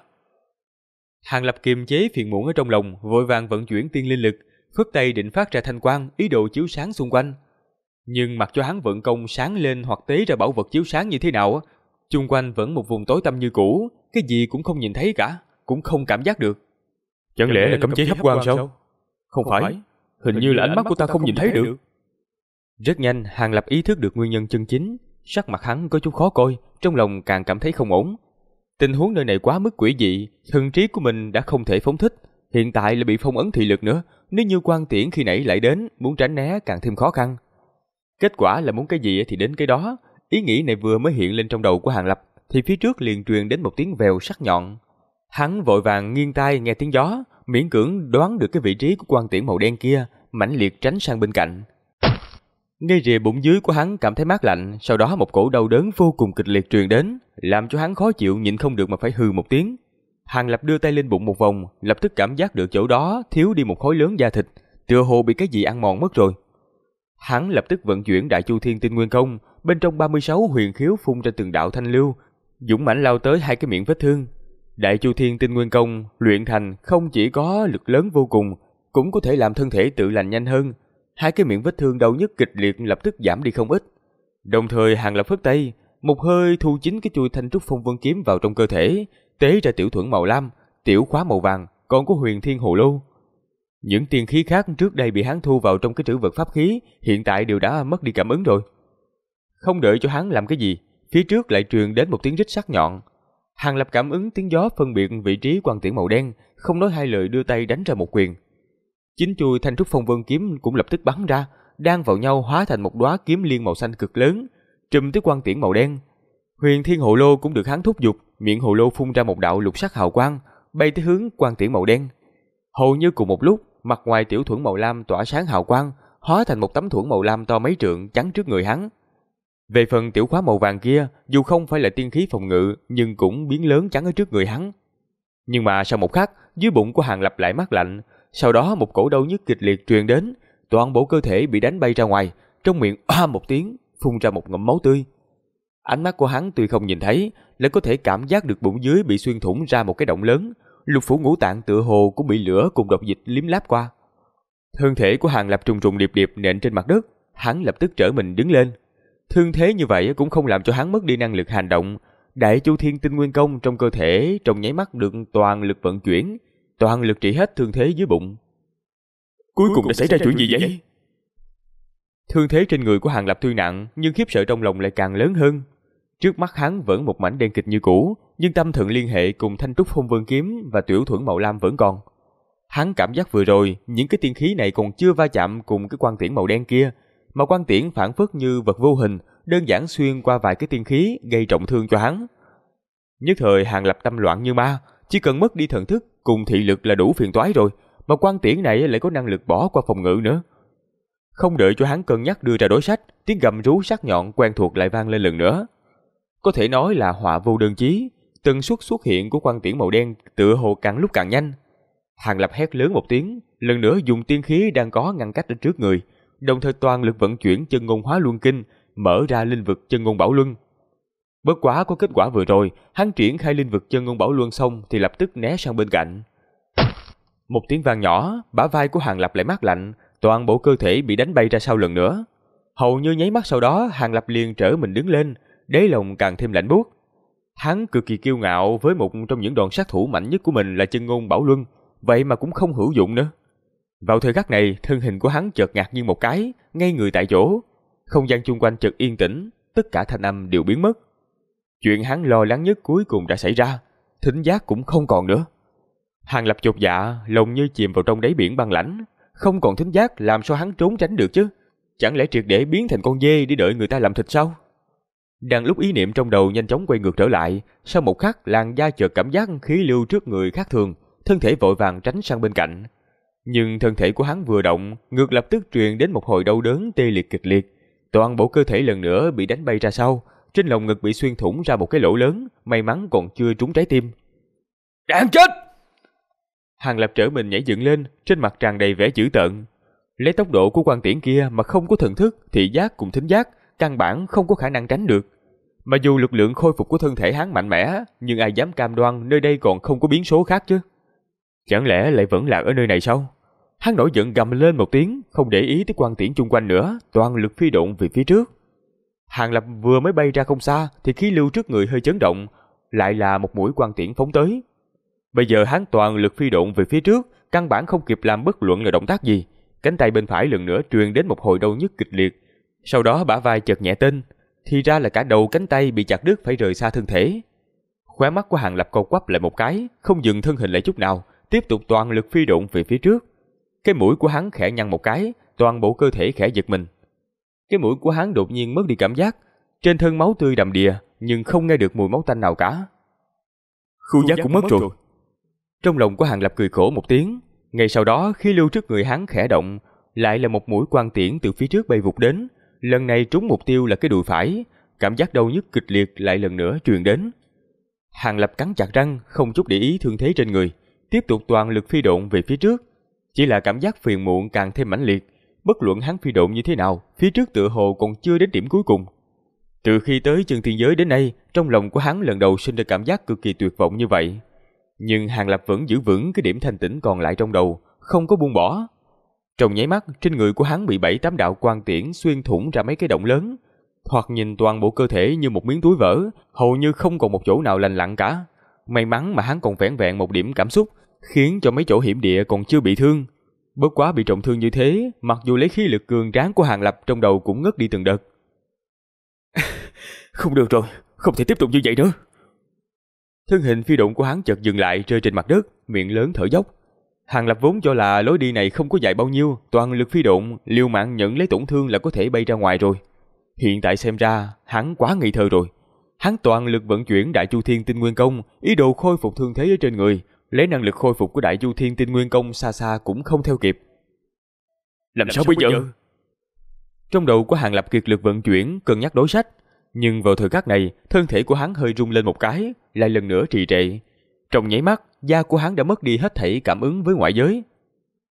Hàng Lập kiềm chế phiền muộn ở trong lòng, vội vàng vận chuyển tiên linh lực, phất tay định phát ra thanh quang, ý đồ chiếu sáng xung quanh. Nhưng mặc cho hắn vận công sáng lên hoặc tế ra bảo vật chiếu sáng như thế nào, chung quanh vẫn một vùng tối tăm như cũ, cái gì cũng không nhìn thấy cả, cũng không cảm giác được. Chẳng lẽ là cấm chế hấp quang sao? Không phải, hình như là ánh mắt của ta không nhìn thấy được. Rất nhanh, Hàng Lập ý thức được nguyên nhân chân chính, sắc mặt hắn có chút khó coi, trong lòng càng cảm thấy không ổn. Tình huống nơi này quá mức quỷ dị, thần trí của mình đã không thể phóng thích, hiện tại lại bị phong ấn thị lực nữa, nếu như quang tiễn khi nãy lại đến, muốn tránh né càng thêm khó khăn. Kết quả là muốn cái gì thì đến cái đó, ý nghĩ này vừa mới hiện lên trong đầu của Hàng Lập, thì phía trước liền truyền đến một tiếng vèo sắc nhọn. Hắn vội vàng nghiêng tai nghe tiếng gió, miễn cưỡng đoán được cái vị trí của quang tiễn màu đen kia, mãnh liệt tránh sang bên cạnh. Ngay rìa bụng dưới của hắn cảm thấy mát lạnh, sau đó một cổ đau đớn vô cùng kịch liệt truyền đến, làm cho hắn khó chịu nhịn không được mà phải hừ một tiếng. Hàng Lập đưa tay lên bụng một vòng, lập tức cảm giác được chỗ đó thiếu đi một khối lớn da thịt, tựa hồ bị cái gì ăn mòn mất rồi. Hắn lập tức vận chuyển Đại Chu Thiên Tinh Nguyên Công, bên trong 36 huyền khiếu phun ra từng đạo thanh lưu, dũng mãnh lao tới hai cái miệng vết thương. Đại Chu Thiên Tinh Nguyên Công luyện thành không chỉ có lực lớn vô cùng, cũng có thể làm thân thể tự lành nhanh hơn. Hai cái miệng vết thương đau nhức kịch liệt lập tức giảm đi không ít. Đồng thời Hàng Lập phất tay, một hơi thu chính cái chuôi Thanh Trúc Phong Vân kiếm vào trong cơ thể, tế ra tiểu thuẫn màu lam, tiểu khóa màu vàng, còn có Huyền Thiên Hồ Lô. Những tiên khí khác trước đây bị hắn thu vào trong cái trữ vật pháp khí, hiện tại đều đã mất đi cảm ứng rồi. Không đợi cho hắn làm cái gì, phía trước lại truyền đến một tiếng rít sắc nhọn. Hàng Lập cảm ứng tiếng gió phân biệt vị trí quang tiễn màu đen, không nói hai lời đưa tay đánh ra một quyền. Chính chuôi Thanh Trúc Phong Vân kiếm cũng lập tức bắn ra, đan vào nhau hóa thành một đóa kiếm liên màu xanh cực lớn, trùm tới quang tiễn màu đen. Huyền Thiên Hồ Lô cũng được hắn thúc giục, miệng hồ lô phun ra một đạo lục sắc hào quang, bay tới hướng quang tiễn màu đen. Hầu như cùng một lúc, mặt ngoài tiểu thuẫn màu lam tỏa sáng hào quang, hóa thành một tấm thuẫn màu lam to mấy trượng chắn trước người hắn. Về phần tiểu khóa màu vàng kia, dù không phải là tiên khí phòng ngự, nhưng cũng biến lớn chắn ở trước người hắn. Nhưng mà sau một khắc, dưới bụng của Hàng Lập lại mát lạnh, sau đó một cổ đau nhức kịch liệt truyền đến, toàn bộ cơ thể bị đánh bay ra ngoài, trong miệng một tiếng, phun ra một ngụm máu tươi. Ánh mắt của hắn tuy không nhìn thấy, lại có thể cảm giác được bụng dưới bị xuyên thủng ra một cái động lớn, lục phủ ngũ tạng tựa hồ cũng bị lửa cùng độc dịch liếm láp qua. Thân thể của Hàng Lập trùng trùng điệp điệp nện trên mặt đất, hắn lập tức trở mình đứng lên. Thương thế như vậy cũng không làm cho hắn mất đi năng lực hành động, Đại Chu Thiên Tinh Nguyên Công trong cơ thể trong nháy mắt được toàn lực vận chuyển, toàn lực trị hết thương thế dưới bụng. Cuối cùng đã xảy ra chuyện gì vậy? Thương thế trên người của Hàng Lập tuy nặng, nhưng khiếp sợ trong lòng lại càng lớn hơn. Trước mắt hắn vẫn một mảnh đen kịch như cũ, nhưng tâm thần liên hệ cùng Thanh Trúc Phong Vân kiếm và Tiểu Thuẫn Màu Lam vẫn còn. Hắn cảm giác vừa rồi, những cái tiên khí này còn chưa va chạm cùng cái quan tiễn màu đen kia, mà quan tiễn phản phất như vật vô hình, đơn giản xuyên qua vài cái tiên khí gây trọng thương cho hắn. Nhất thời Hàng Lập tâm loạn như ma, chỉ cần mất đi thần thức cùng thị lực là đủ phiền toái rồi, mà quan tiễn này lại có năng lực bỏ qua phòng ngự nữa. Không đợi cho hắn cân nhắc đưa ra đối sách, tiếng gầm rú sắc nhọn quen thuộc lại vang lên lần nữa. Có thể nói là họa vô đơn chí, tần suất xuất hiện của quan tiễn màu đen tựa hồ càng lúc càng nhanh. Hàng Lập hét lớn một tiếng, lần nữa dùng tiên khí đang có ngăn cách ở trước người, đồng thời toàn lực vận chuyển chân ngôn hóa luân kinh, mở ra linh vực chân ngôn bảo luân. Bất quá có kết quả vừa rồi, hắn triển khai linh vực chân ngôn bảo luân xong thì lập tức né sang bên cạnh. Một tiếng vang nhỏ, bả vai của Hàng Lập lại mát lạnh, toàn bộ cơ thể bị đánh bay ra sau lần nữa. Hầu như nháy mắt sau đó, Hàng Lập liền trở mình đứng lên, đáy lòng càng thêm lạnh buốt. Hắn cực kỳ kiêu ngạo với một trong những đòn sát thủ mạnh nhất của mình là chân ngôn bảo luân, vậy mà cũng không hữu dụng nữa. Vào thời khắc này, thân hình của hắn chợt ngạc nhiên một cái, ngay người tại chỗ. Không gian chung quanh chợt yên tĩnh, tất cả thanh âm đều biến mất. Chuyện hắn lo lắng nhất cuối cùng đã xảy ra, thính giác cũng không còn nữa. Hàng Lập chột dạ, lòng như chìm vào trong đáy biển băng lãnh, không còn thính giác làm sao hắn trốn tránh được chứ? Chẳng lẽ triệt để biến thành con dê đi đợi người ta làm thịt sao? Đang lúc ý niệm trong đầu nhanh chóng quay ngược trở lại, sau một khắc làn da chợt cảm giác khí lưu trước người khác thường, thân thể vội vàng tránh sang bên cạnh. Nhưng thân thể của hắn vừa động, ngược lập tức truyền đến một hồi đau đớn tê liệt kịch liệt, toàn bộ cơ thể lần nữa bị đánh bay ra sau, trên lồng ngực bị xuyên thủng ra một cái lỗ lớn, may mắn còn chưa trúng trái tim. Đáng chết! Hàng Lập trở mình nhảy dựng lên, trên mặt tràn đầy vẻ dữ tợn. Lấy tốc độ của quan tiễn kia mà không có thần thức, thị giác cùng thính giác, căn bản không có khả năng tránh được. Mà dù lực lượng khôi phục của thân thể hắn mạnh mẽ, nhưng ai dám cam đoan nơi đây còn không có biến số khác chứ? Chẳng lẽ lại vẫn lạc ở nơi này sao? Hắn nổi giận gầm lên một tiếng, không để ý tới quan tiễn chung quanh nữa, toàn lực phi độn về phía trước. Hàng Lập vừa mới bay ra không xa thì khí lưu trước người hơi chấn động, lại là một mũi quan tiễn phóng tới. Bây giờ hắn toàn lực phi độn về phía trước, căn bản không kịp làm bất luận là động tác gì. Cánh tay bên phải lần nữa truyền đến một hồi đau nhức kịch liệt. Sau đó bả vai chợt nhẹ tênh, thì ra là cả đầu cánh tay bị chặt đứt phải rời xa thân thể. Khóe mắt của Hàng Lập co quắp lại một cái, không dừng thân hình lại chút nào, tiếp tục toàn lực phi độn về phía trước. Cái mũi của hắn khẽ nhăn một cái, toàn bộ cơ thể khẽ giật mình. Cái mũi của hắn đột nhiên mất đi cảm giác, trên thân máu tươi đầm đìa, nhưng không nghe được mùi máu tanh nào cả. Khứu giác cũng mất rồi. Trong lòng của Hàng Lập cười khổ một tiếng, ngay sau đó khí lưu trước người hắn khẽ động, lại là một mũi quang tiễn từ phía trước bay vụt đến, lần này trúng mục tiêu là cái đùi phải, cảm giác đau nhức kịch liệt lại lần nữa truyền đến. Hàng Lập cắn chặt răng, không chút để ý thương thế trên người, tiếp tục toàn lực phi độn về phía trước. Chỉ là cảm giác phiền muộn càng thêm mãnh liệt, bất luận hắn phi độn như thế nào, phía trước tựa hồ còn chưa đến điểm cuối cùng. Từ khi tới chân thiên giới đến nay, trong lòng của hắn lần đầu sinh ra cảm giác cực kỳ tuyệt vọng như vậy. Nhưng Hàng Lập vẫn giữ vững cái điểm thanh tĩnh còn lại trong đầu, không có buông bỏ. Trong nháy mắt, trên người của hắn bị 7-8 đạo quang tiễn xuyên thủng ra mấy cái động lớn. Thoạt nhìn toàn bộ cơ thể như một miếng túi vỡ, hầu như không còn một chỗ nào lành lặn cả. May mắn mà hắn còn vẻn vẹn một điểm cảm xúc, khiến cho mấy chỗ hiểm địa còn chưa bị thương. Bất quá bị trọng thương như thế, mặc dù lấy khí lực cường tráng của Hàng Lập trong đầu cũng ngất đi từng đợt. Không được rồi, không thể tiếp tục như vậy nữa. Thân hình phi độn của hắn chợt dừng lại rơi trên mặt đất, miệng lớn thở dốc. Hàng Lập vốn cho là lối đi này không có dài bao nhiêu, toàn lực phi độn, liều mạng nhận lấy tổn thương là có thể bay ra ngoài rồi. Hiện tại xem ra, hắn quá ngây thơ rồi. Hắn toàn lực vận chuyển Đại Chu Thiên Tinh Nguyên Công, ý đồ khôi phục thương thế ở trên người, lấy năng lực khôi phục của Đại Chu Thiên Tinh Nguyên Công xa xa cũng không theo kịp. Làm sao bây giờ? Trong đầu của Hàng Lập kiệt lực vận chuyển, cân nhắc đối sách, nhưng vào thời khắc này, thân thể của hắn hơi rung lên một cái, lại lần nữa trì trệ. Trong nháy mắt, da của hắn đã mất đi hết thảy cảm ứng với ngoại giới.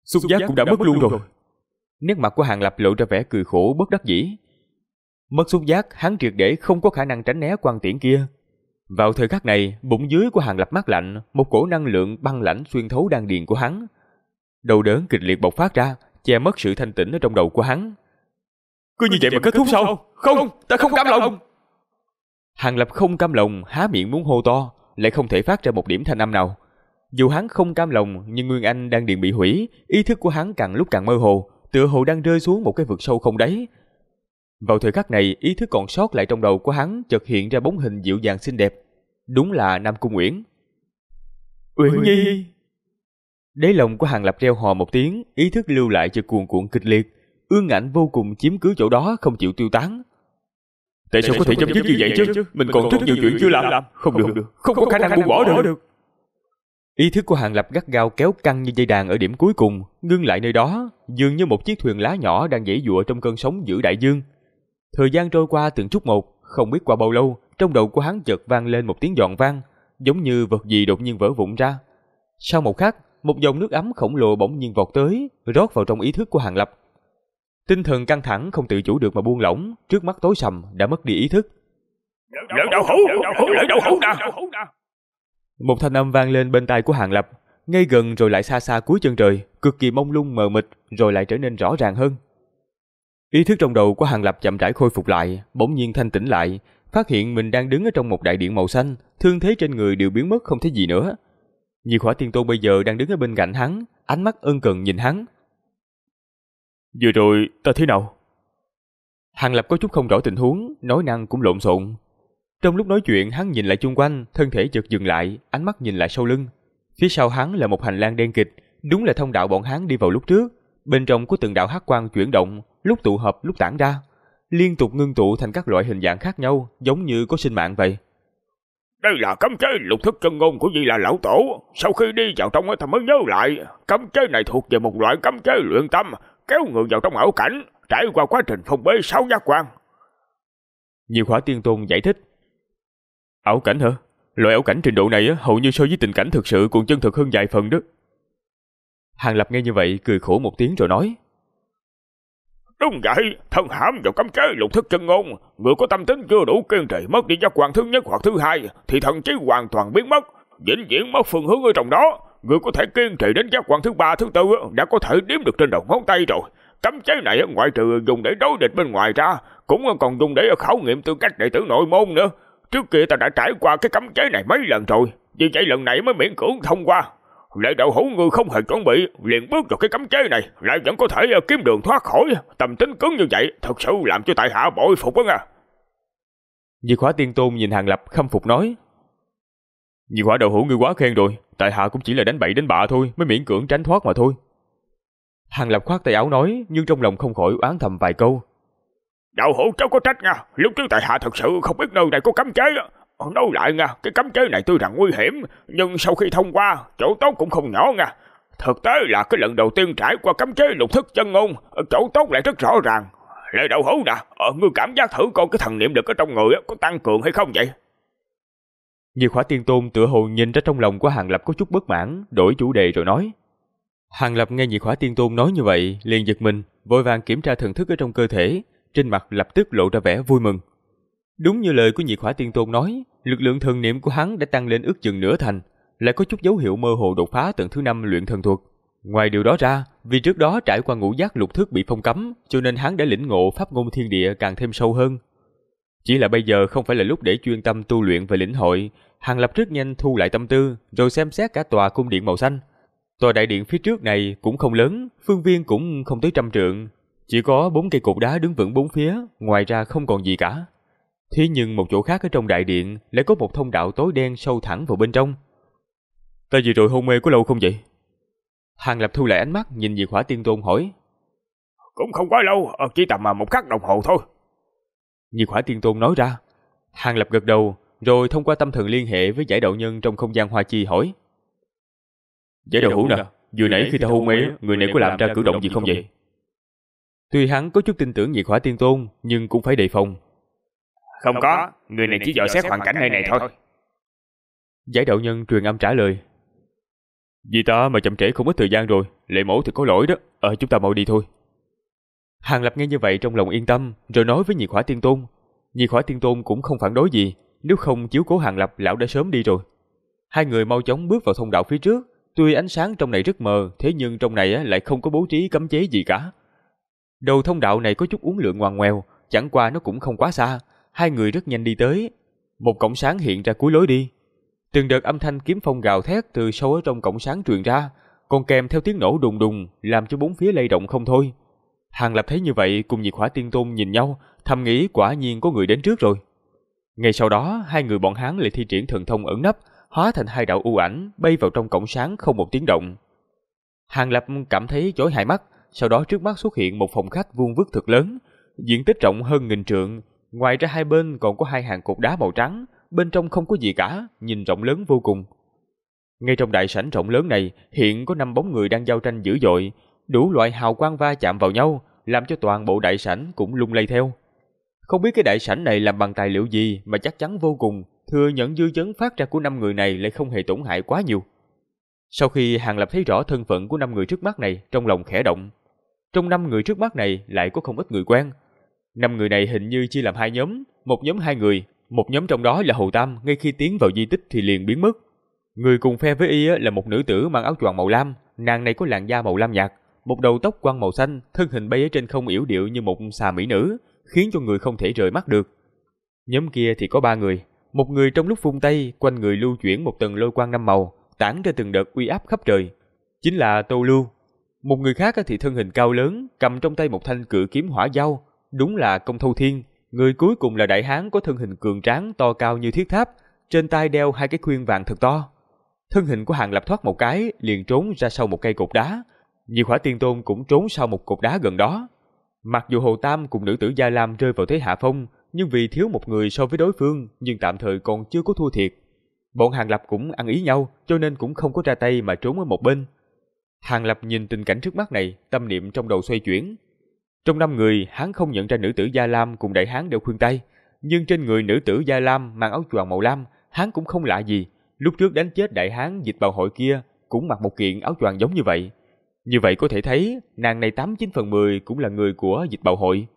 Xúc giác cũng đã mất luôn rồi. Nét mặt của Hàng Lập lộ ra vẻ cười khổ bất đắc dĩ. Mất xúc giác, hắn triệt để không có khả năng tránh né quang tiễn kia. Vào thời khắc này, bụng dưới của Hàng Lập mát lạnh, một cổ năng lượng băng lãnh xuyên thấu đan điền của hắn. Đau đớn kịch liệt bộc phát ra, che mất sự thanh tĩnh ở trong đầu của hắn. Cứ như vậy mà kết thúc sao? Không, ta không cam lòng. Hàng Lập không cam lòng, há miệng muốn hô to, lại không thể phát ra một điểm thanh âm nào. Dù hắn không cam lòng, nhưng Nguyên Anh đan điền bị hủy, ý thức của hắn càng lúc càng mơ hồ, tựa hồ đang rơi xuống một cái vực sâu không đáy. Vào thời khắc này, ý thức còn sót lại trong đầu của hắn chợt hiện ra bóng hình dịu dàng xinh đẹp. Đúng là Nam Cung Uyển. Uyển Nhi! Đáy lòng của Hàng Lập reo hò một tiếng, ý thức lưu lại cho cuồn cuộn kịch liệt, ương ảnh vô cùng chiếm cứ chỗ đó không chịu tiêu tán. Tại sao có thể chấm dứt như vậy chứ? Mình còn rất nhiều chuyện chưa làm. Không được, không có khả năng buông bỏ được. Ý thức của Hàng Lập gắt gao kéo căng như dây đàn ở điểm cuối cùng, ngưng lại nơi đó, dường như một chiếc thuyền lá nhỏ đang giãy giụa trong cơn sóng giữa đại dương. Thời gian trôi qua từng chút một, không biết qua bao lâu, trong đầu của hắn chợt vang lên một tiếng giòn vang, giống như vật gì đột nhiên vỡ vụn ra. Sau một khắc, một dòng nước ấm khổng lồ bỗng nhiên vọt tới, rót vào trong ý thức của Hàng Lập. Tinh thần căng thẳng không tự chủ được mà buông lỏng, trước mắt tối sầm đã mất đi ý thức. Lợi đậu hũ nè. Một thanh âm vang lên bên tai của Hàng Lập, ngay gần rồi lại xa xa cuối chân trời, cực kỳ mông lung mờ mịt, rồi lại trở nên rõ ràng hơn. Ý thức trong đầu của Hàng Lập chậm rãi khôi phục lại, bỗng nhiên thanh tĩnh lại, phát hiện mình đang đứng ở trong một đại điện màu xanh, thương thế trên người đều biến mất không thấy gì nữa. Diệt Hỏa Tiên Tôn bây giờ đang đứng ở bên cạnh hắn, ánh mắt ân cần nhìn hắn. Vừa rồi ta thế nào? Hàng Lập có chút không rõ tình huống, nói năng cũng lộn xộn. Trong lúc nói chuyện, hắn nhìn lại chung quanh, thân thể chợt dừng lại, ánh mắt nhìn lại sau lưng. Phía sau hắn là một hành lang đen kịt, đúng là thông đạo bọn hắn đi vào lúc trước. Bên trong có từng đạo hắc quang chuyển động, lúc tụ hợp lúc tản ra, liên tục ngưng tụ thành các loại hình dạng khác nhau, giống như có sinh mạng vậy. Đây là cấm chế lục thức chân ngôn của Di Là lão tổ. Sau khi đi vào trong thì mới nhớ lại, cấm chế này thuộc về một loại cấm chế luyện tâm, kéo người vào trong ảo cảnh, trải qua quá trình phong bế 6 giác quan. Diệt Hỏa Tiên Tôn giải thích. Ảo cảnh hả? Loại ảo cảnh trình độ này hầu như so với tình cảnh thực sự còn chân thực hơn vài phần đó. Hàng Lập nghe như vậy cười khổ một tiếng rồi nói. Đúng vậy, thân hãm vào cấm chế lục thức chân ngôn, người có tâm tính chưa đủ kiên trì mất đi giác quan thứ nhất hoặc thứ hai thì thần trí hoàn toàn biến mất, vĩnh viễn mất phương hướng ở trong đó. Người có thể kiên trì đến giác quan thứ ba thứ tư đã có thể đếm được trên đầu ngón tay rồi. Cấm chế này ngoại trừ dùng để đối địch bên ngoài ra, cũng còn dùng để khảo nghiệm tư cách đệ tử nội môn nữa. Trước kia ta đã trải qua cái cấm chế này mấy lần rồi, vì vậy lần này mới miễn cưỡng thông qua. Lệ đậu hũ ngươi không hề chuẩn bị, liền bước vào cái cấm chế này, lại vẫn có thể kiếm đường thoát khỏi. Tâm tính cứng như vậy, thật sự làm cho tại hạ bội phục đó nha. Diệt Hỏa Tiên Tôn nhìn Hàng Lập khâm phục nói. Diệt Hỏa đậu hũ ngươi quá khen rồi, tại hạ cũng chỉ là đánh bậy đánh bạ thôi, mới miễn cưỡng tránh thoát mà thôi. Hàng Lập khoát tay áo nói, nhưng trong lòng không khỏi oán thầm vài câu. Đậu hũ cháu có trách nha, lúc trước tại hạ thật sự không biết nơi này có cấm chế. Nói lại nha, cái cấm chế này tuy rằng nguy hiểm, nhưng sau khi thông qua, chỗ tốt cũng không nhỏ nha. Thực tế là cái lần đầu tiên trải qua cấm chế lục thức chân ngôn, chỗ tốt lại rất rõ ràng. Lệ đậu hũ nè, ngươi cảm giác thử coi cái thần niệm lực ở trong người có tăng cường hay không vậy? Diệt Hỏa Tiên Tôn tựa hồ nhìn ra trong lòng của Hàng Lập có chút bất mãn, đổi chủ đề rồi nói. Hàng Lập nghe Diệt Hỏa Tiên Tôn nói như vậy, liền giật mình, vội vàng kiểm tra thần thức ở trong cơ thể, trên mặt lập tức lộ ra vẻ vui mừng. Đúng như lời của Diệt Hỏa Tiên Tôn nói, lực lượng thần niệm của hắn đã tăng lên ước chừng nửa thành, lại có chút dấu hiệu mơ hồ đột phá tầng thứ 5 luyện thần thuật. Ngoài điều đó ra, vì trước đó trải qua ngũ giác lục thức bị phong cấm, cho nên hắn đã lĩnh ngộ pháp ngôn thiên địa càng thêm sâu hơn. Chỉ là bây giờ không phải là lúc để chuyên tâm tu luyện và lĩnh hội, Hàng Lập rất nhanh thu lại tâm tư, rồi xem xét cả tòa cung điện màu xanh. Tòa đại điện phía trước này cũng không lớn, phương viên cũng không tới 100 trượng, chỉ có 4 cây cột đá đứng vững bốn phía, ngoài ra không còn gì cả. Thế nhưng một chỗ khác ở trong đại điện lại có một thông đạo tối đen sâu thẳng vào bên trong. Ta vừa rồi hôn mê có lâu không vậy? Hàng Lập thu lại ánh mắt nhìn Diệt Hỏa Tiên Tôn hỏi. Cũng không quá lâu, chỉ tầm 1 khắc đồng hồ thôi. Diệt Hỏa Tiên Tôn nói ra. Hàng Lập gật đầu, rồi thông qua tâm thần liên hệ với giải đạo nhân trong không gian hoa chi hỏi. Giải đạo hữu nè, vừa nãy khi ta hôn mê, người này có làm ra cử động gì không vậy? Tuy hắn có chút tin tưởng Diệt Hỏa Tiên Tôn, nhưng cũng phải đề phòng. Không có, người này chỉ dò xét hoàn cảnh nơi này thôi. Giải đạo nhân truyền âm trả lời. Vì ta mà chậm trễ không ít thời gian rồi, Lệ mẫu thì có lỗi đó, chúng ta mau đi thôi. Hàng Lập nghe như vậy trong lòng yên tâm, rồi nói với Nhiệt Hỏa Tiên Tôn. Nhiệt Hỏa Tiên Tôn cũng không phản đối gì, nếu không chiếu cố Hàng Lập, lão đã sớm đi rồi. Hai người mau chóng bước vào thông đạo phía trước, tuy ánh sáng trong này rất mờ, thế nhưng trong này lại không có bố trí cấm chế gì cả. Đầu thông đạo này có chút uốn lượn ngoằn ngoèo, chẳng qua nó cũng không quá xa, hai người rất nhanh đi tới. Một cổng sáng hiện ra cuối lối đi. Từng đợt âm thanh kiếm phong gào thét từ sâu ở trong cổng sáng truyền ra, còn kèm theo tiếng nổ đùng đùng, làm cho bốn phía lay động không thôi. Hàng Lập thấy như vậy cùng Nhiệt Hỏa Tiên Tôn nhìn nhau, thầm nghĩ quả nhiên có người đến trước rồi. Ngay sau đó, hai người bọn hắn lại thi triển thần thông ẩn nấp, hóa thành hai đạo u ảnh bay vào trong cổng sáng không một tiếng động. Hàng Lập cảm thấy chói hai mắt, sau đó trước mắt xuất hiện một phòng khách vuông vức thật lớn, diện tích rộng hơn 1000 trượng, ngoài ra hai bên còn có hai hàng cột đá màu trắng, bên trong không có gì cả, nhìn rộng lớn vô cùng. Ngay trong đại sảnh rộng lớn này, hiện có 5 bóng người đang giao tranh dữ dội, đủ loại hào quang va chạm vào nhau, làm cho toàn bộ đại sảnh cũng lung lay theo. Không biết cái đại sảnh này làm bằng tài liệu gì mà chắc chắn vô cùng, thừa nhận dư chấn phát ra của 5 người này lại không hề tổn hại quá nhiều. Sau khi Hàng Lập thấy rõ thân phận của 5 người trước mắt này, trong lòng khẽ động. Trong 5 người trước mắt này lại có không ít người quen. 5 người này hình như chia làm hai nhóm, một nhóm 2 người, một nhóm trong đó là Hồ Tam, ngay khi tiến vào di tích thì liền biến mất. Người cùng phe với y là một nữ tử mang áo choàng màu lam, nàng này có làn da màu lam nhạt, một đầu tóc quăn màu xanh, thân hình bay ở trên không yểu điệu như một xà mỹ nữ, khiến cho người không thể rời mắt được. Nhóm kia thì có 3 người, một người trong lúc vung tay, quanh người lưu chuyển một tầng lôi quang 5 màu, tản ra từng đợt uy áp khắp trời, chính là Tô Lưu. Một người khác thì thân hình cao lớn, cầm trong tay một thanh cự kiếm hỏa dao, đúng là Công Thâu Thiên. Người cuối cùng là đại hán có thân hình cường tráng to cao như thiết tháp, trên tay đeo 2 cái khuyên vàng thật to. Thân hình của Hàng Lập thoát một cái, liền trốn ra sau một cây cột đá. Nhiệt Hỏa Tiên Tôn cũng trốn sau một cột đá gần đó. Mặc dù Hồ Tam cùng nữ tử Gia Lam rơi vào thế hạ phong, nhưng vì thiếu một người so với đối phương, nhưng tạm thời còn chưa có thua thiệt. Bọn Hàng Lập cũng ăn ý nhau, cho nên cũng không có ra tay mà trốn ở một bên. Hàng Lập nhìn tình cảnh trước mắt này, tâm niệm trong đầu xoay chuyển. Trong 5 người, hắn không nhận ra nữ tử Gia Lam cùng đại hán đều khuyên tay, nhưng trên người nữ tử Gia Lam mang áo choàng màu lam, hắn cũng không lạ gì. Lúc trước đánh chết đại hán Dịch Bào Hội kia cũng mặc một kiện áo choàng giống như vậy. Như vậy có thể thấy, nàng này 89 phần 10 cũng là người của Dịch Bào Hội.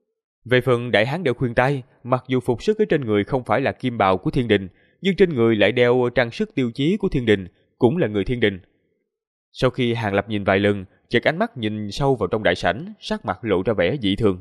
Về phần đại hán đeo khuyên tay, mặc dù phục sức ở trên người không phải là kim bào của Thiên Đình, nhưng trên người lại đeo trang sức tiêu chí của Thiên Đình, cũng là người Thiên Đình. Sau khi Hàng Lập nhìn vài lần, chợt ánh mắt nhìn sâu vào trong đại sảnh, sắc mặt lộ ra vẻ dị thường.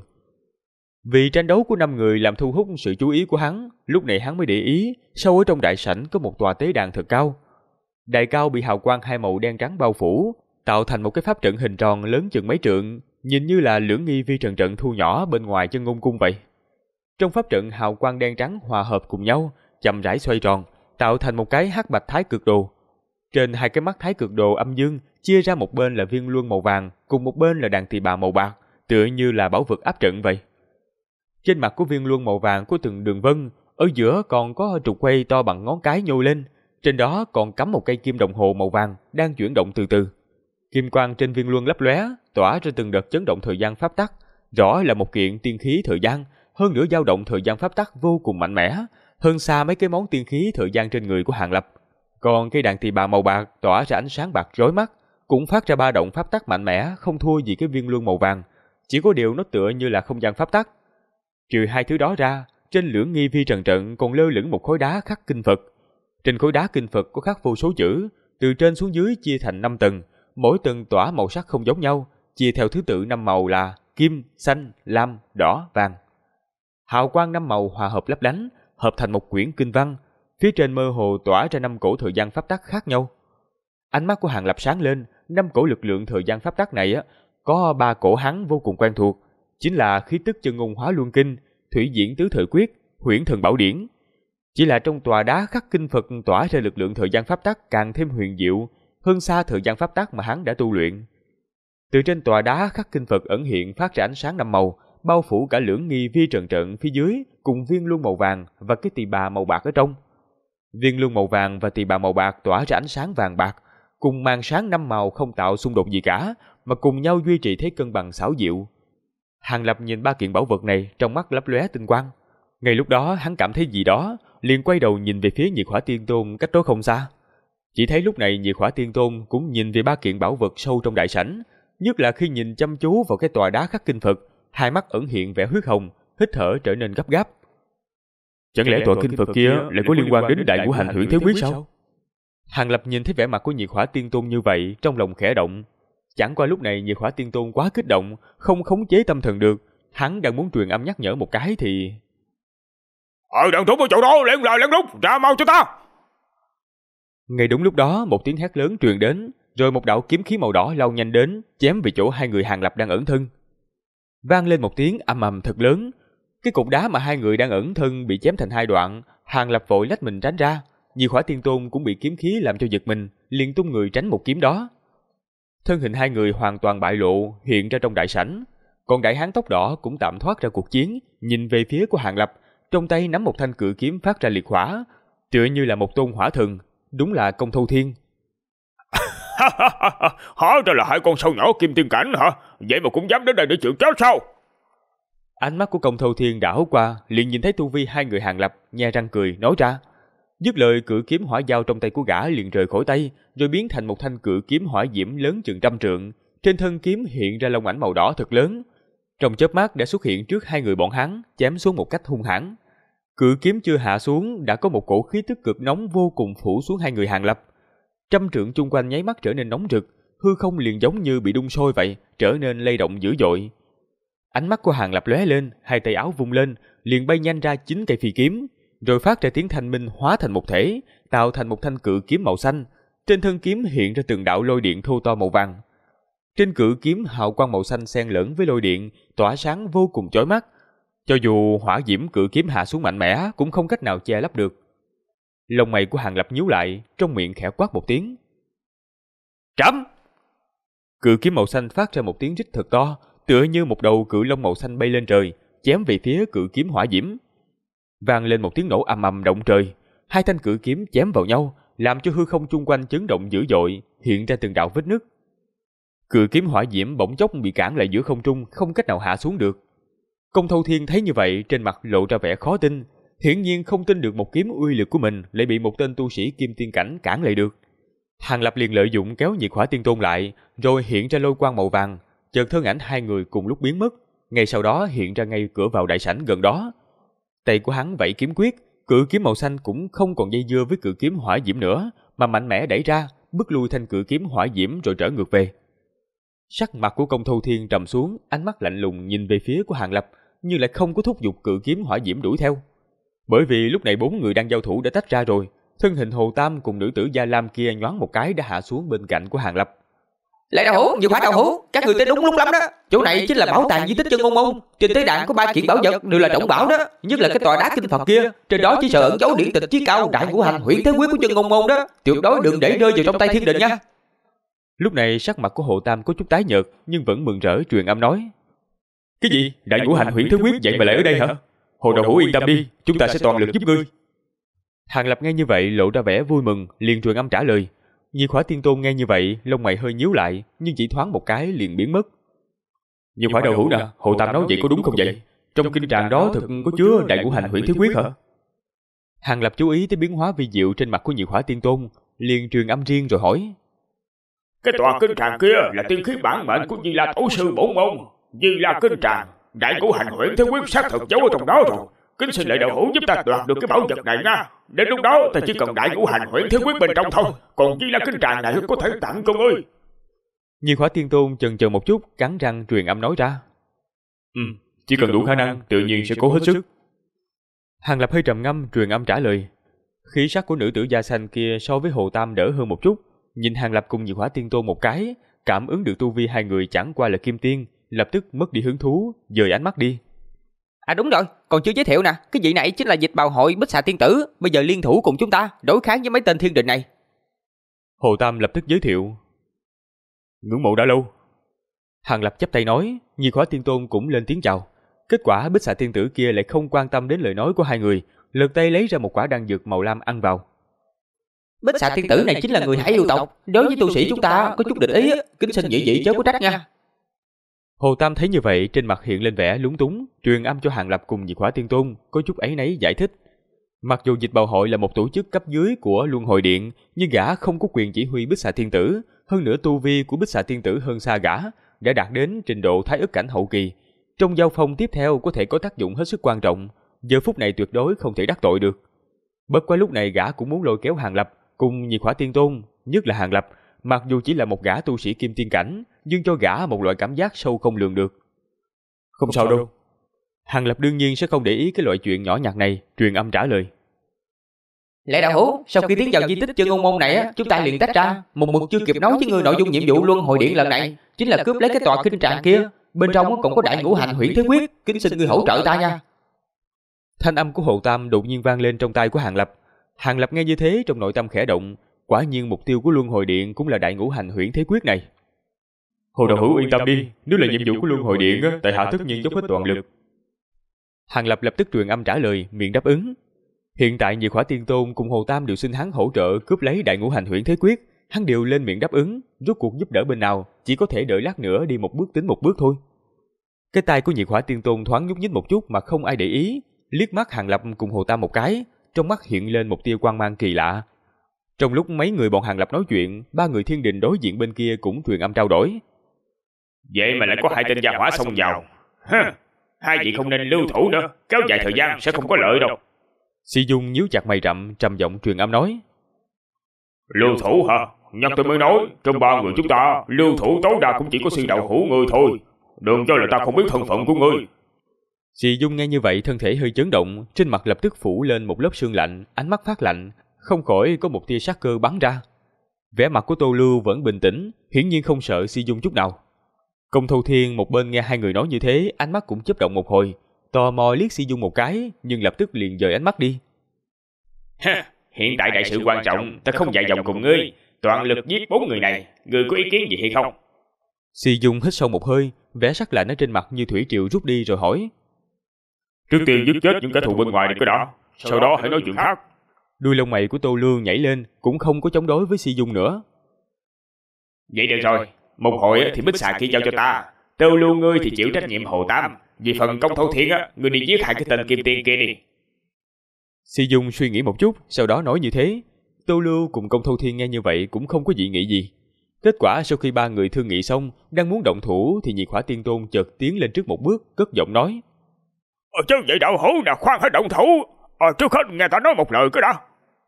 Vì tranh đấu của 5 người làm thu hút sự chú ý của hắn, lúc này hắn mới để ý, sâu ở trong đại sảnh có một tòa tế đàn thật cao. Đài cao bị hào quang hai màu đen trắng bao phủ, tạo thành một cái pháp trận hình tròn lớn chừng mấy trượng, nhìn như là Lưỡng Nghi Vi Trần trận thu nhỏ bên ngoài chân ngôn cung vậy. Trong pháp trận hào quang đen trắng hòa hợp cùng nhau, chậm rãi xoay tròn, tạo thành một cái hắc bạch thái cực đồ. Trên 2 cái mắt thái cực đồ âm dương, chia ra một bên là viên luân màu vàng, cùng một bên là đàn tỳ bà màu bạc, tựa như là bảo vật áp trận vậy. Trên mặt của viên luân màu vàng có từng đường vân, ở giữa còn có trục quay to bằng ngón cái nhô lên, trên đó còn cắm một cây kim đồng hồ màu vàng đang chuyển động từ từ. Kim quang trên viên luân lấp lóe, tỏa ra từng đợt chấn động thời gian pháp tắc, rõ là một kiện tiên khí thời gian, hơn nữa dao động thời gian pháp tắc vô cùng mạnh mẽ, hơn xa mấy cái món tiên khí thời gian trên người của Hàng Lập. Còn cây đàn tỳ bà màu bạc tỏa ra ánh sáng bạc rối mắt, cũng phát ra ba động pháp tắc mạnh mẽ, không thua gì cái viên luân màu vàng, chỉ có điều nó tựa như là không gian pháp tắc. Trừ hai thứ đó ra, trên Lưỡng Nghi Vi Trần trận còn lơ lửng một khối đá khắc kinh Phật. Trên khối đá kinh Phật có khắc vô số chữ, từ trên xuống dưới chia thành 5 tầng, mỗi tầng tỏa màu sắc không giống nhau, chia theo thứ tự 5 màu là kim, xanh, lam, đỏ, vàng. Hào quang 5 màu hòa hợp lấp lánh, hợp thành một quyển kinh văn, phía trên mơ hồ tỏa ra 5 cổ thời gian pháp tắc khác nhau. Ánh mắt của Hàng Lập sáng lên, 5 cổ lực lượng thời gian pháp tắc này có 3 cổ hắn vô cùng quen thuộc, chính là khí tức chân ngôn hóa luân kinh, thủy diễn tứ thời quyết, huyễn thần bảo điển. Chỉ là trong tòa đá khắc kinh Phật tỏa ra lực lượng thời gian pháp tắc càng thêm huyền diệu, hơn xa thời gian pháp tắc mà hắn đã tu luyện. Từ trên tòa đá khắc kinh Phật ẩn hiện phát ra ánh sáng 5 màu, bao phủ cả Lưỡng Nghi Vi Trần trận phía dưới cùng viên luân màu vàng và cái tỳ bà màu bạc ở trong. Viên luân màu vàng và tỳ bà màu bạc tỏa ra ánh sáng vàng bạc, cùng màn sáng 5 màu không tạo xung đột gì cả, mà cùng nhau duy trì thế cân bằng xảo diệu. Hàng Lập nhìn 3 kiện bảo vật này, trong mắt lấp lóe tinh quang. Ngay lúc đó hắn cảm thấy gì đó, liền quay đầu nhìn về phía Nhiệt Hỏa Tiên Tôn cách đó không xa. Chỉ thấy lúc này Nhiệt Hỏa Tiên Tôn cũng nhìn về ba kiện bảo vật sâu trong đại sảnh, nhất là khi nhìn chăm chú vào cái tòa đá khắc kinh Phật, hai mắt ẩn hiện vẻ huyết hồng, hít thở trở nên gấp gáp. Chẳng lẽ tòa kinh Phật kia lại có liên quan đến Đại Ngũ Hành Huyễn Thế Quyết sao? Hàng Lập nhìn thấy vẻ mặt của Nhiệt Hỏa Tiên Tôn như vậy, trong lòng khẽ động. Chẳng qua lúc này Nhiệt Hỏa Tiên Tôn quá kích động, không khống chế tâm thần được, hắn đang muốn truyền âm nhắc nhở một cái thì Đừng trốn vào chỗ đó, lén lút, ra mau cho ta! Ngay đúng lúc đó, một tiếng hét lớn truyền đến, rồi một đạo kiếm khí màu đỏ lao nhanh đến, chém về chỗ hai người Hàng Lập đang ẩn thân. Vang lên một tiếng ầm ầm thật lớn, cái cục đá mà hai người đang ẩn thân bị chém thành hai đoạn. Hàng Lập vội lách mình tránh ra, Nhiệt Hỏa Tiên Tôn cũng bị kiếm khí làm cho giật mình, liền tung người tránh một kiếm đó. Thân hình hai người hoàn toàn bại lộ, hiện ra trong đại sảnh. Còn đại hán tóc đỏ cũng tạm thoát ra cuộc chiến, nhìn về phía của Hàng Lập, trong tay nắm một thanh cự kiếm phát ra liệt hỏa, tựa như là một tôn hỏa thần, đúng là Công Thâu Thiên. Hóa ra là hai con sâu nhỏ kim tiên cảnh hả? Vậy mà cũng dám đến đây để chịu chết sao? Ánh mắt của Công Thâu Thiên đảo qua, liền nhìn thấy tu vi hai người Hàng Lập, nhe răng cười nói ra. Dứt lời, cự kiếm hỏa dao trong tay của gã liền rời khỏi tay, rồi biến thành một thanh cự kiếm hỏa diễm lớn chừng 100 trượng. Trên thân kiếm hiện ra lông ảnh màu đỏ thật lớn. Trong chớp mắt đã xuất hiện trước hai người bọn hắn, chém xuống một cách hung hãn. Cự kiếm chưa hạ xuống, đã có một cổ khí tức cực nóng vô cùng phủ xuống hai người Hàng Lập. 100 trượng chung quanh nháy mắt trở nên nóng rực, hư không liền giống như bị đun sôi vậy, trở nên lay động dữ dội. Ánh mắt của Hàng Lập lóe lên, hai tay áo vung lên, liền bay nhanh ra 9 cây phi kiếm, rồi phát ra tiếng thanh minh hóa thành một thể, tạo thành một thanh cự kiếm màu xanh. Trên thân kiếm hiện ra từng đạo lôi điện thô to màu vàng. Trên cự kiếm hào quang màu xanh xen lẫn với lôi điện, tỏa sáng vô cùng chói mắt. Cho dù hỏa diễm cự kiếm hạ xuống mạnh mẽ, cũng không cách nào che lấp được. Lông mày của Hàng Lập nhíu lại, trong miệng khẽ quát một tiếng. Trẫm! Cự kiếm màu xanh phát ra một tiếng rít thật to, tựa như một đầu cự long màu xanh bay lên trời, chém về phía cự kiếm hỏa diễm. Vang lên một tiếng nổ ầm ầm động trời, hai thanh cự kiếm chém vào nhau, làm cho hư không chung quanh chấn động dữ dội, hiện ra từng đạo vết nứt. Cự kiếm hỏa diễm bỗng chốc bị cản lại giữa không trung, không cách nào hạ xuống được. Công Thâu Thiên thấy như vậy, trên mặt lộ ra vẻ khó tin, hiển nhiên không tin được một kiếm uy lực của mình lại bị một tên tu sĩ kim tiên cảnh cản lại được. Hàng Lập liền lợi dụng kéo Nhiệt Hỏa Tiên Tôn lại, rồi hiện ra lôi quang màu vàng, chợt thân ảnh hai người cùng lúc biến mất, ngay sau đó hiện ra ngay cửa vào đại sảnh gần đó. Tay của hắn vẫy kiếm quyết, cự kiếm màu xanh cũng không còn dây dưa với cự kiếm hỏa diễm nữa, mà mạnh mẽ đẩy ra, bức lui thanh cự kiếm hỏa diễm rồi trở ngược về. Sắc mặt của Công Thâu Thiên trầm xuống, ánh mắt lạnh lùng nhìn về phía của Hàng Lập, nhưng lại không có thúc giục cự kiếm hỏa diễm đuổi theo. Bởi vì lúc này 4 người đang giao thủ đã tách ra rồi, thân hình Hồ Tam cùng nữ tử Gia Lam kia nhoáng một cái đã hạ xuống bên cạnh của Hàng Lập. Lại đạo hữu, Nhiệt Hỏa đạo hữu, các người tới đúng lúc lắm đó. Chỗ này chính là bảo tàng di tích Chân Ngôn Môn, trên tế đàn có 3 kiện bảo vật đều là trọng bảo đó, nhất là cái tòa đá kinh Phật kia, trên đó chỉ sợ ẩn giấu điển tịch chí cao Đại Ngũ Hành Huyễn Thế Quyết của Chân Ngôn Môn đó, tuyệt đối đừng để rơi vào trong tay thiên đình nha. Lúc này sắc mặt của Hồ Tam có chút tái nhợt, nhưng vẫn mừng rỡ truyền âm nói. Cái gì? Đại Ngũ Hành Huyễn Thế Quyết vậy mà lại ở đây hả? Hồ đạo hữu yên tâm đi, chúng ta sẽ toàn lực giúp ngươi. Hàng Lập nghe như vậy lộ ra vẻ vui mừng, liền truyền âm trả lời. Nhiệt Hỏa Tiên Tôn nghe như vậy, lông mày hơi nhíu lại, nhưng chỉ thoáng một cái liền biến mất. Nhiệt Hỏa đạo hữu nè, Hồ Tam nói vậy có đúng không vậy? Trong kinh tràng đó thực có chứa Đại Ngũ Hành Huyễn Thế Quyết hả? Hàng Lập chú ý tới biến hóa vi diệu trên mặt của Nhiệt Hỏa Tiên Tôn, liền truyền âm riêng rồi hỏi. Cái tòa kinh tràng kia là tiên khí bản mệnh của Di La Tổ sư bổn môn. Di La kinh tràng, Đại Ngũ Hành Huyễn Thế Quyết xác thực giấu ở trong đó rồi. Kính xin lệ đạo hữu giúp ta đoạt được cái bảo vật này nha. Đến lúc đó ta chỉ cần Đại Ngũ Hành Huyễn Thế Quyết bên trong thôi, còn Di La kinh tràng này có thể tặng cho ngươi. Nhiệt Hỏa Tiên Tôn chần chờ một chút, cắn răng truyền âm nói ra. Chỉ cần đủ khả năng, tự nhiên sẽ cố hết sức. Hàng Lập hơi trầm ngâm truyền âm trả lời. Khí sắc của nữ tử da xanh kia so với Hồ Tam đỡ hơn một chút, nhìn Hàng Lập cùng Nhiệt Hỏa Tiên Tôn một cái, cảm ứng được tu vi hai người chẳng qua là kim tiên, lập tức mất đi hứng thú, dời ánh mắt đi. À đúng rồi, còn chưa giới thiệu nè, cái vị này chính là Dịch Bào Hội Bích Xà Tiên Tử, bây giờ liên thủ cùng chúng ta đối kháng với mấy tên thiên đình này. Hồ Tam lập tức giới thiệu. Ngưỡng mộ đã lâu. Hàng Lập chắp tay nói, Nhiệt Hỏa Tiên Tôn cũng lên tiếng chào. Kết quả Bích Xà Tiên Tử kia lại không quan tâm đến lời nói của hai người, lật tay lấy ra một quả đan dược màu lam ăn vào. Bích Xà Tiên Tử này chính là người Hải yêu tộc, đối với tu sĩ chúng ta có chút địch ý, kính xin nhị vị chớ có trách nha. Hồ Tam thấy như vậy, trên mặt hiện lên vẻ lúng túng, truyền âm cho Hàng Lập cùng Nhiệt Hỏa Tiên Tôn, có chút áy náy giải thích. Mặc dù Dịch Bào Hội là một tổ chức cấp dưới của Luân Hồi Điện, nhưng gã không có quyền chỉ huy Bích Xà Thiên Tử, hơn nữa tu vi của Bích Xà Thiên Tử hơn xa gã, đã đạt đến trình độ Thái Ức cảnh hậu kỳ. Trong giao phong tiếp theo có thể có tác dụng hết sức quan trọng, giờ phút này tuyệt đối không thể đắc tội được. Bất quá lúc này gã cũng muốn lôi kéo Hàng Lập cùng Nhiệt Hỏa Tiên Tôn, nhất là Hàng Lập, mặc dù chỉ là một gã tu sĩ kim tiên cảnh, nhưng cho gã một loại cảm giác sâu không lường được. Không sao đâu. Hàng Lập đương nhiên sẽ không để ý cái loại chuyện nhỏ nhặt này, truyền âm trả lời. Lệ đạo hữu, sau khi tiến vào di tích Chân Ngôn Môn này, chúng ta liền tách ra. Một mực chưa kịp nói với ngươi nội dung nhiệm vụ Luân Hồi Điện lần này, chính là cướp lấy cái tòa kinh tràng kia. Bên trong còn có Đại Ngũ Hành Huyễn Thế Quyết, kính xin ngươi hỗ trợ ta nha. Thanh âm của Hồ Tam đột nhiên vang lên trong tai của Hàng Lập. Hàng Lập nghe như thế trong nội tâm khẽ động, quả nhiên mục tiêu của Luân Hồi Điện cũng là Đại Ngũ Hành Huyễn Thế Quyết này. Hồ đạo hữu yên tâm đi, nếu là nhiệm vụ của Luân Hồi Điện, tại hạ tất nhiên dốc hết toàn lực. Hàng Lập lập tức truyền âm trả lời, miệng đáp ứng. Hiện tại Nhiệt Hỏa Tiên Tôn cùng Hồ Tam đều xin hắn hỗ trợ cướp lấy Đại Ngũ Hành Huyễn Thế Quyết, hắn đều lên miệng đáp ứng, rốt cuộc giúp đỡ bên nào, chỉ có thể đợi lát nữa đi một bước tính một bước thôi. Cái tay của Nhiệt Hỏa Tiên Tôn thoáng nhúc nhích một chút mà không ai để ý, liếc mắt Hàng Lập cùng Hồ Tam một cái, trong mắt hiện lên một tia quang mang kỳ lạ. Trong lúc mấy người bọn Hàng Lập nói chuyện, ba người Thiên Đình đối diện bên kia cũng truyền âm trao đổi. Vậy mà lại có hai tên gia hỏa xông vào. Hai vị không nên lưu thủ nữa, kéo dài thời gian sẽ không có lợi đâu. Si Dung nhíu chặt mày rậm, trầm giọng truyền âm nói. Lưu thủ hả? Nhắc tôi mới nói, trong ba người chúng ta, lưu thủ tối đa cũng chỉ có Si đạo hữu ngươi thôi. Đừng cho là ta không biết thân phận của ngươi. Si Dung nghe như vậy thân thể hơi chấn động, trên mặt lập tức phủ lên một lớp sương lạnh, ánh mắt phát lạnh, không khỏi có một tia sát cơ bắn ra. Vẻ mặt của Tô Lưu vẫn bình tĩnh, hiển nhiên không sợ Si Dung chút nào. Công Thâu Thiên một bên nghe hai người nói như thế, ánh mắt cũng chớp động một hồi, tò mò liếc Si Dung một cái, nhưng lập tức liền dời ánh mắt đi. Hiện tại đại sự quan trọng, ta không dài dòng cùng ngươi, toàn lực giết 4 người này, ngươi có ý kiến gì hay không? Si Dung hít sâu một hơi, vẻ sắc lạnh ở trên mặt như thủy triều rút đi rồi hỏi. Trước tiên giết chết những kẻ thù bên ngoài này cái đó, sau đó hãy nói chuyện khác. Đuôi lông mày của Tô Lương nhảy lên, cũng không có chống đối với Si Dung nữa. Vậy được rồi, một hồi thì Bích Xà kia giao cho ta, Tô Lưu ngươi thì chịu trách nhiệm Hồ Tam, vì phần Công Thâu Thiên ngươi đi giết hai cái tên kim tiên kia đi. Si Dung suy nghĩ một chút, sau đó nói như thế. Tô Lưu cùng Công Thâu Thiên nghe như vậy cũng không có dị nghị gì. Kết quả sau khi ba người thương nghị xong, đang muốn động thủ thì Nhiệt Hỏa Tiên Tôn chợt tiến lên trước một bước, cất giọng nói. Chứ vậy đạo hữu là khoan hãy động thủ, trước hết nghe ta nói một lời cái đã.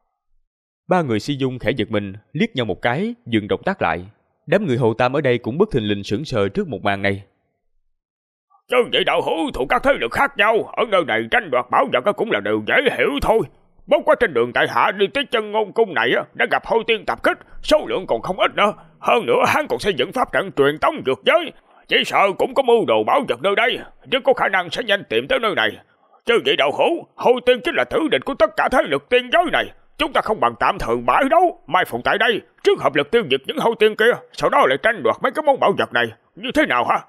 Ba người Si Dung khẽ giật mình, liếc nhau một cái, dừng động tác lại. Đám người Hồ Tam ở đây cũng bất thình lình sững sờ trước một màn này. Chứ vậy đạo hữu thuộc các thế lực khác nhau, ở nơi này tranh đoạt bảo vật cũng là điều dễ hiểu thôi. Bất quá trên đường tại hạ đi tới Chân Ngôn Cung này đã gặp Hôi Tiên tập kích, số lượng còn không ít nữa. Hơn nữa hắn còn xây dựng pháp trận truyền tống vượt giới, chỉ sợ cũng có mưu đồ bảo vật nơi đây, rất có khả năng sẽ nhanh tìm tới nơi này. Chứ vậy đạo hữu, Hôi Tiên chính là tử địch của tất cả thế lực tiên giới này. Chúng ta không bằng tạm thời bãi đấu, mai phục tại đây, trước hợp lực tiêu diệt những Hôi Tiên kia, sau đó lại tranh đoạt mấy cái món bảo vật này, như thế nào hả?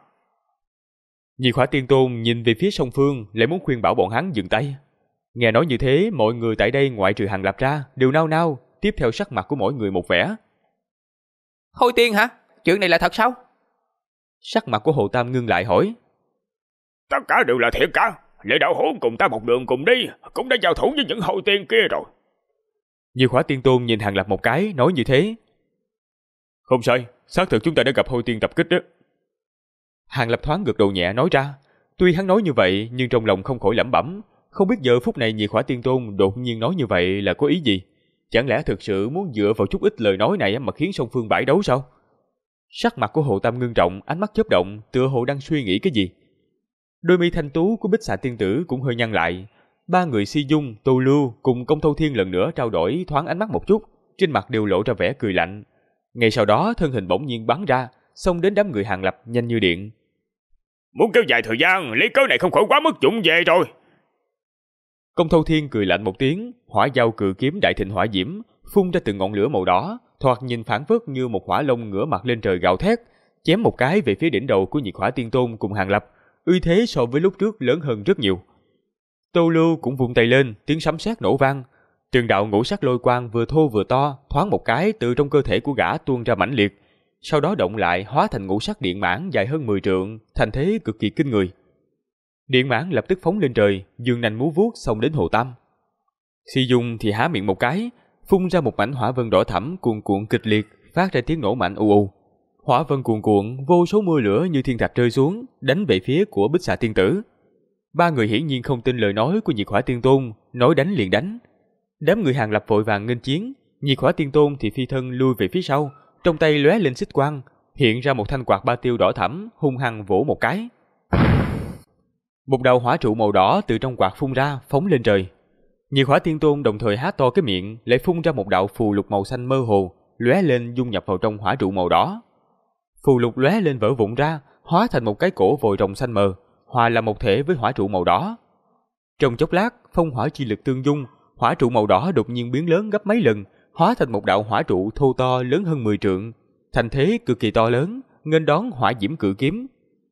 Nhiệt Hỏa Tiên Tôn nhìn về phía song phương, lại muốn khuyên bảo bọn hắn dừng tay. Nghe nói như thế, mọi người tại đây ngoại trừ Hàng Lập ra đều nao nao, tiếp theo sắc mặt của mỗi người một vẻ. Hôi Tiên hả? Chuyện này là thật sao? Sắc mặt của Hồ Tam ngưng lại hỏi. Tất cả đều là thiệt cả. Lệ đạo hữu cùng ta một đường cùng đi, cũng đã giao thủ với những Hôi Tiên kia rồi. Nhiệt Hỏa Tiên Tôn nhìn Hàng Lập một cái, nói như thế. Không sai, xác thực chúng ta đã gặp Hôi Tiên tập kích đó. Hàng Lập thoáng gật đầu nhẹ nói ra. Tuy hắn nói như vậy, nhưng trong lòng không khỏi lẩm bẩm, không biết giờ phút này Nhiệt Hỏa Tiên Tôn đột nhiên nói như vậy là có ý gì? Chẳng lẽ thực sự muốn dựa vào chút ít lời nói này mà khiến song phương bãi đấu sao? Sắc mặt của Hồ Tam ngưng trọng, ánh mắt chớp động, tựa hồ đang suy nghĩ cái gì. Đôi mi thanh tú của Bích Xà Tiên Tử cũng hơi nhăn lại. Ba người Si Dung, Tô Lưu cùng Công Thâu Thiên lần nữa trao đổi thoáng ánh mắt một chút, trên mặt đều lộ ra vẻ cười lạnh. Ngay sau đó thân hình bỗng nhiên bắn ra, xông đến đám người Hàng Lập nhanh như điện. Muốn kéo dài thời gian, lấy cớ này không khỏi quá mức dụng về rồi. Công Thâu Thiên cười lạnh một tiếng, hỏa dao cự kiếm đại thịnh hỏa diễm phun ra từng ngọn lửa màu đỏ, thoạt nhìn phảng phất như một hỏa long ngửa mặt lên trời gào thét, chém một cái về phía đỉnh đầu của Nhiệt Hỏa Tiên Tôn cùng Hàng Lập, uy thế so với lúc trước lớn hơn rất nhiều. Tô Lưu cũng vung tay lên, tiếng sấm sét nổ vang, từng đạo ngũ sắc lôi quang vừa thô vừa to, thoáng một cái từ trong cơ thể của gã tuôn ra mãnh liệt, sau đó động lại hóa thành ngũ sắc điện mãng dài hơn 10 trượng, thành thế cực kỳ kinh người. Điện mãng lập tức phóng lên trời, dương nanh múa vuốt xông đến Hồ Tam. Si Dung thì há miệng một cái, phun ra một mảnh hỏa vân đỏ thẫm cuồn cuộn kịch liệt, phát ra tiếng nổ mạnh ù ù. Hỏa vân cuồn cuộn, vô số mưa lửa như thiên thạch rơi xuống, đánh về phía của Bích Xà tiên tử. Ba người hiển nhiên không tin lời nói của Nhiệt Hỏa Tiên Tôn, nói đánh liền đánh. Đám người Hàng Lập vội vàng nghênh chiến, Nhiệt Hỏa Tiên Tôn thì phi thân lui về phía sau, trong tay lóe lên xích quang, hiện ra một thanh quạt ba tiêu đỏ thẫm, hung hăng vỗ một cái. Một đạo hỏa trụ màu đỏ từ trong quạt phun ra, phóng lên trời. Nhiệt Hỏa Tiên Tôn đồng thời há to cái miệng, lại phun ra một đạo phù lục màu xanh mơ hồ, lóe lên dung nhập vào trong hỏa trụ màu đỏ. Phù lục lóe lên vỡ vụn ra, hóa thành một cái cổ vòi rồng xanh mờ, hòa là một thể với hỏa trụ màu đỏ. Trong chốc lát, phong hỏa chi lực tương dung, hỏa trụ màu đỏ đột nhiên biến lớn gấp mấy lần, hóa thành một đạo hỏa trụ thô to lớn hơn 10 trượng, thành thế cực kỳ to lớn, nghênh đón hỏa diễm cự kiếm.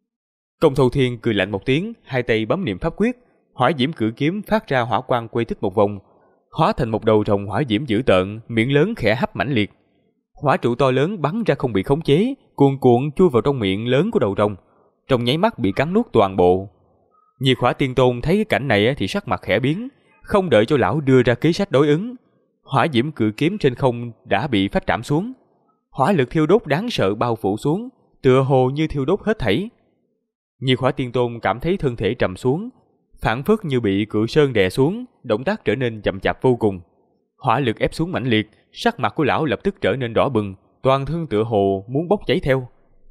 Công Thâu Thiên cười lạnh một tiếng, hai tay bấm niệm pháp quyết, hỏa diễm cự kiếm phát ra hỏa quang quay tích một vòng, hóa thành một đầu rồng hỏa diễm dữ tợn, miệng lớn khẽ hấp mãnh liệt. Hỏa trụ to lớn bắn ra không bị khống chế, cuồn cuộn chui vào trong miệng lớn của đầu rồng, trong nháy mắt bị cắn nuốt toàn bộ. Nhiệt Hỏa Tiên Tôn thấy cái cảnh này thì sắc mặt khẽ biến, không đợi cho lão đưa ra kế sách đối ứng, hỏa diễm cự kiếm trên không đã bị phách trảm xuống. Hỏa lực thiêu đốt đáng sợ bao phủ xuống, tựa hồ như thiêu đốt hết thảy. Nhiệt Hỏa Tiên Tôn cảm thấy thân thể trầm xuống, phảng phất như bị cự sơn đè xuống, động tác trở nên chậm chạp vô cùng. Hỏa lực ép xuống mãnh liệt, sắc mặt của lão lập tức trở nên đỏ bừng, toàn thân tựa hồ muốn bốc cháy theo.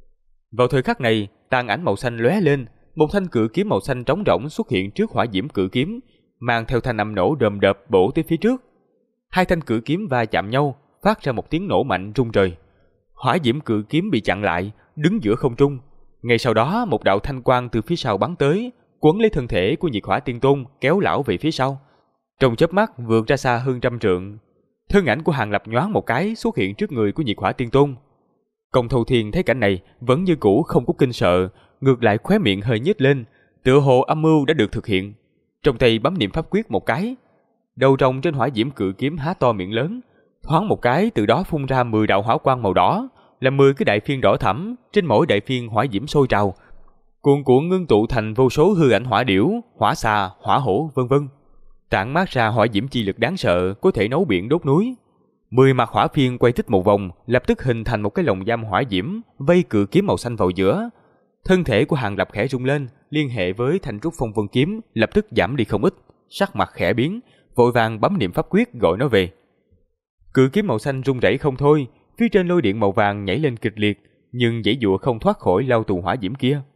Vào thời khắc này, tàn ảnh màu xanh lóe lên, một thanh cự kiếm màu xanh trống rỗng xuất hiện trước hỏa diễm cự kiếm, mang theo thanh âm nổ đờm đợp bổ tới phía trước. Hai thanh cự kiếm va chạm nhau, phát ra một tiếng nổ mạnh rung trời. Hỏa diễm cự kiếm bị chặn lại, đứng giữa không trung. Ngay sau đó, một đạo thanh quang từ phía sau bắn tới, quấn lấy thân thể của Nhiệt Hỏa Tiên Tôn, kéo lão về phía sau. Trong chớp mắt vượt ra xa hơn 100 trượng. Thân ảnh của Hàng Lập nhoáng một cái xuất hiện trước người của Nhiệt Hỏa Tiên Tôn. Công Thâu Thiên thấy cảnh này vẫn như cũ không có kinh sợ, ngược lại khóe miệng hơi nhếch lên, tựa hồ âm mưu đã được thực hiện. Trong tay bấm niệm pháp quyết một cái, đầu rồng trên hỏa diễm cự kiếm há to miệng lớn, thoáng một cái từ đó phun ra 10 đạo hỏa quang màu đỏ, là 10 cái đại phiên đỏ thẫm, trên mỗi đại phiên hỏa diễm sôi trào, cuồn cuộn ngưng tụ thành vô số hư ảnh hỏa điểu, hỏa xà, hỏa hổ vân vân, tản mát ra hỏa diễm chi lực đáng sợ, có thể nấu biển đốt núi. 10 mặt hỏa phiên quay tích một vòng, lập tức hình thành một cái lồng giam hỏa diễm, vây cự kiếm màu xanh vào giữa. Thân thể của Hàng Lập khẽ rung lên, liên hệ với thanh trúc phong vân kiếm, lập tức giảm đi không ít, sắc mặt khẽ biến, vội vàng bấm niệm pháp quyết gọi nó về. Cự kiếm màu xanh rung rẩy không thôi, phía trên lôi điện màu vàng nhảy lên kịch liệt, nhưng giãy giụa không thoát khỏi lao tù hỏa diễm kia.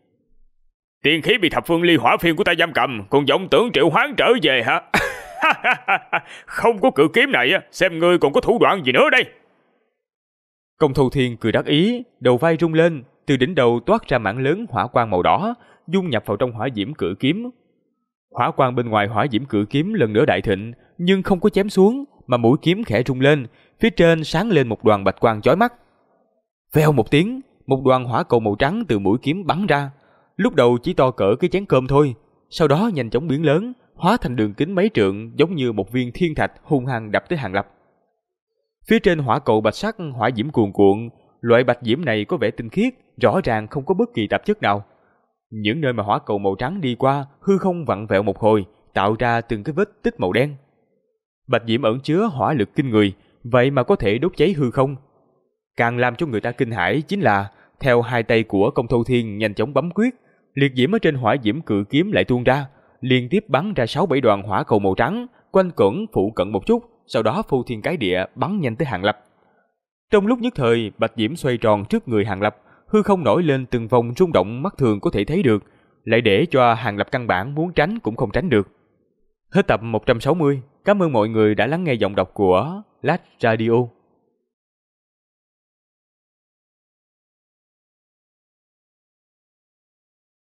Tiên khí bị thập phương ly hỏa phiên của ta giam cầm, còn vọng tưởng triệu hoán trở về hả? Không có cự kiếm này, xem ngươi còn có thủ đoạn gì nữa đây. Công Thâu Thiên cười đắc ý, đầu vai rung lên, từ đỉnh đầu toát ra mảng lớn hỏa quang màu đỏ, dung nhập vào trong hỏa diễm cự kiếm. Hỏa quang bên ngoài hỏa diễm cự kiếm lần nữa đại thịnh, nhưng không có chém xuống, mà mũi kiếm khẽ rung lên, phía trên sáng lên một đoàn bạch quang chói mắt. Vèo một tiếng, một đoàn hỏa cầu màu trắng từ mũi kiếm bắn ra, lúc đầu chỉ to cỡ cái chén cơm thôi, sau đó nhanh chóng biến lớn, hóa thành đường kính mấy trượng, giống như một viên thiên thạch hung hăng đập tới Hàng Lập. Phía trên hỏa cầu bạch sắc hỏa diễm cuồn cuộn, loại bạch diễm này có vẻ tinh khiết, rõ ràng không có bất kỳ tạp chất nào. Những nơi mà hỏa cầu màu trắng đi qua, hư không vặn vẹo một hồi, tạo ra từng cái vết tích màu đen. Bạch diễm ẩn chứa hỏa lực kinh người, vậy mà có thể đốt cháy hư không. Càng làm cho người ta kinh hãi chính là, theo hai tay của Công Thâu Thiên nhanh chóng bấm quyết, liệt diễm ở trên hỏa diễm cự kiếm lại tuôn ra, liên tiếp bắn ra 6-7 đoàn hỏa cầu màu trắng, quanh quẩn phụ cận một chút, sau đó phô thiên cái địa bắn nhanh tới Hàng Lập. Trong lúc nhất thời, bạch diễm xoay tròn trước người Hàng Lập, hư không nổi lên từng vòng rung động mắt thường có thể thấy được, lại để cho Hàng Lập căn bản muốn tránh cũng không tránh được. Hết tập 160, cảm ơn mọi người đã lắng nghe giọng đọc của Last Radio.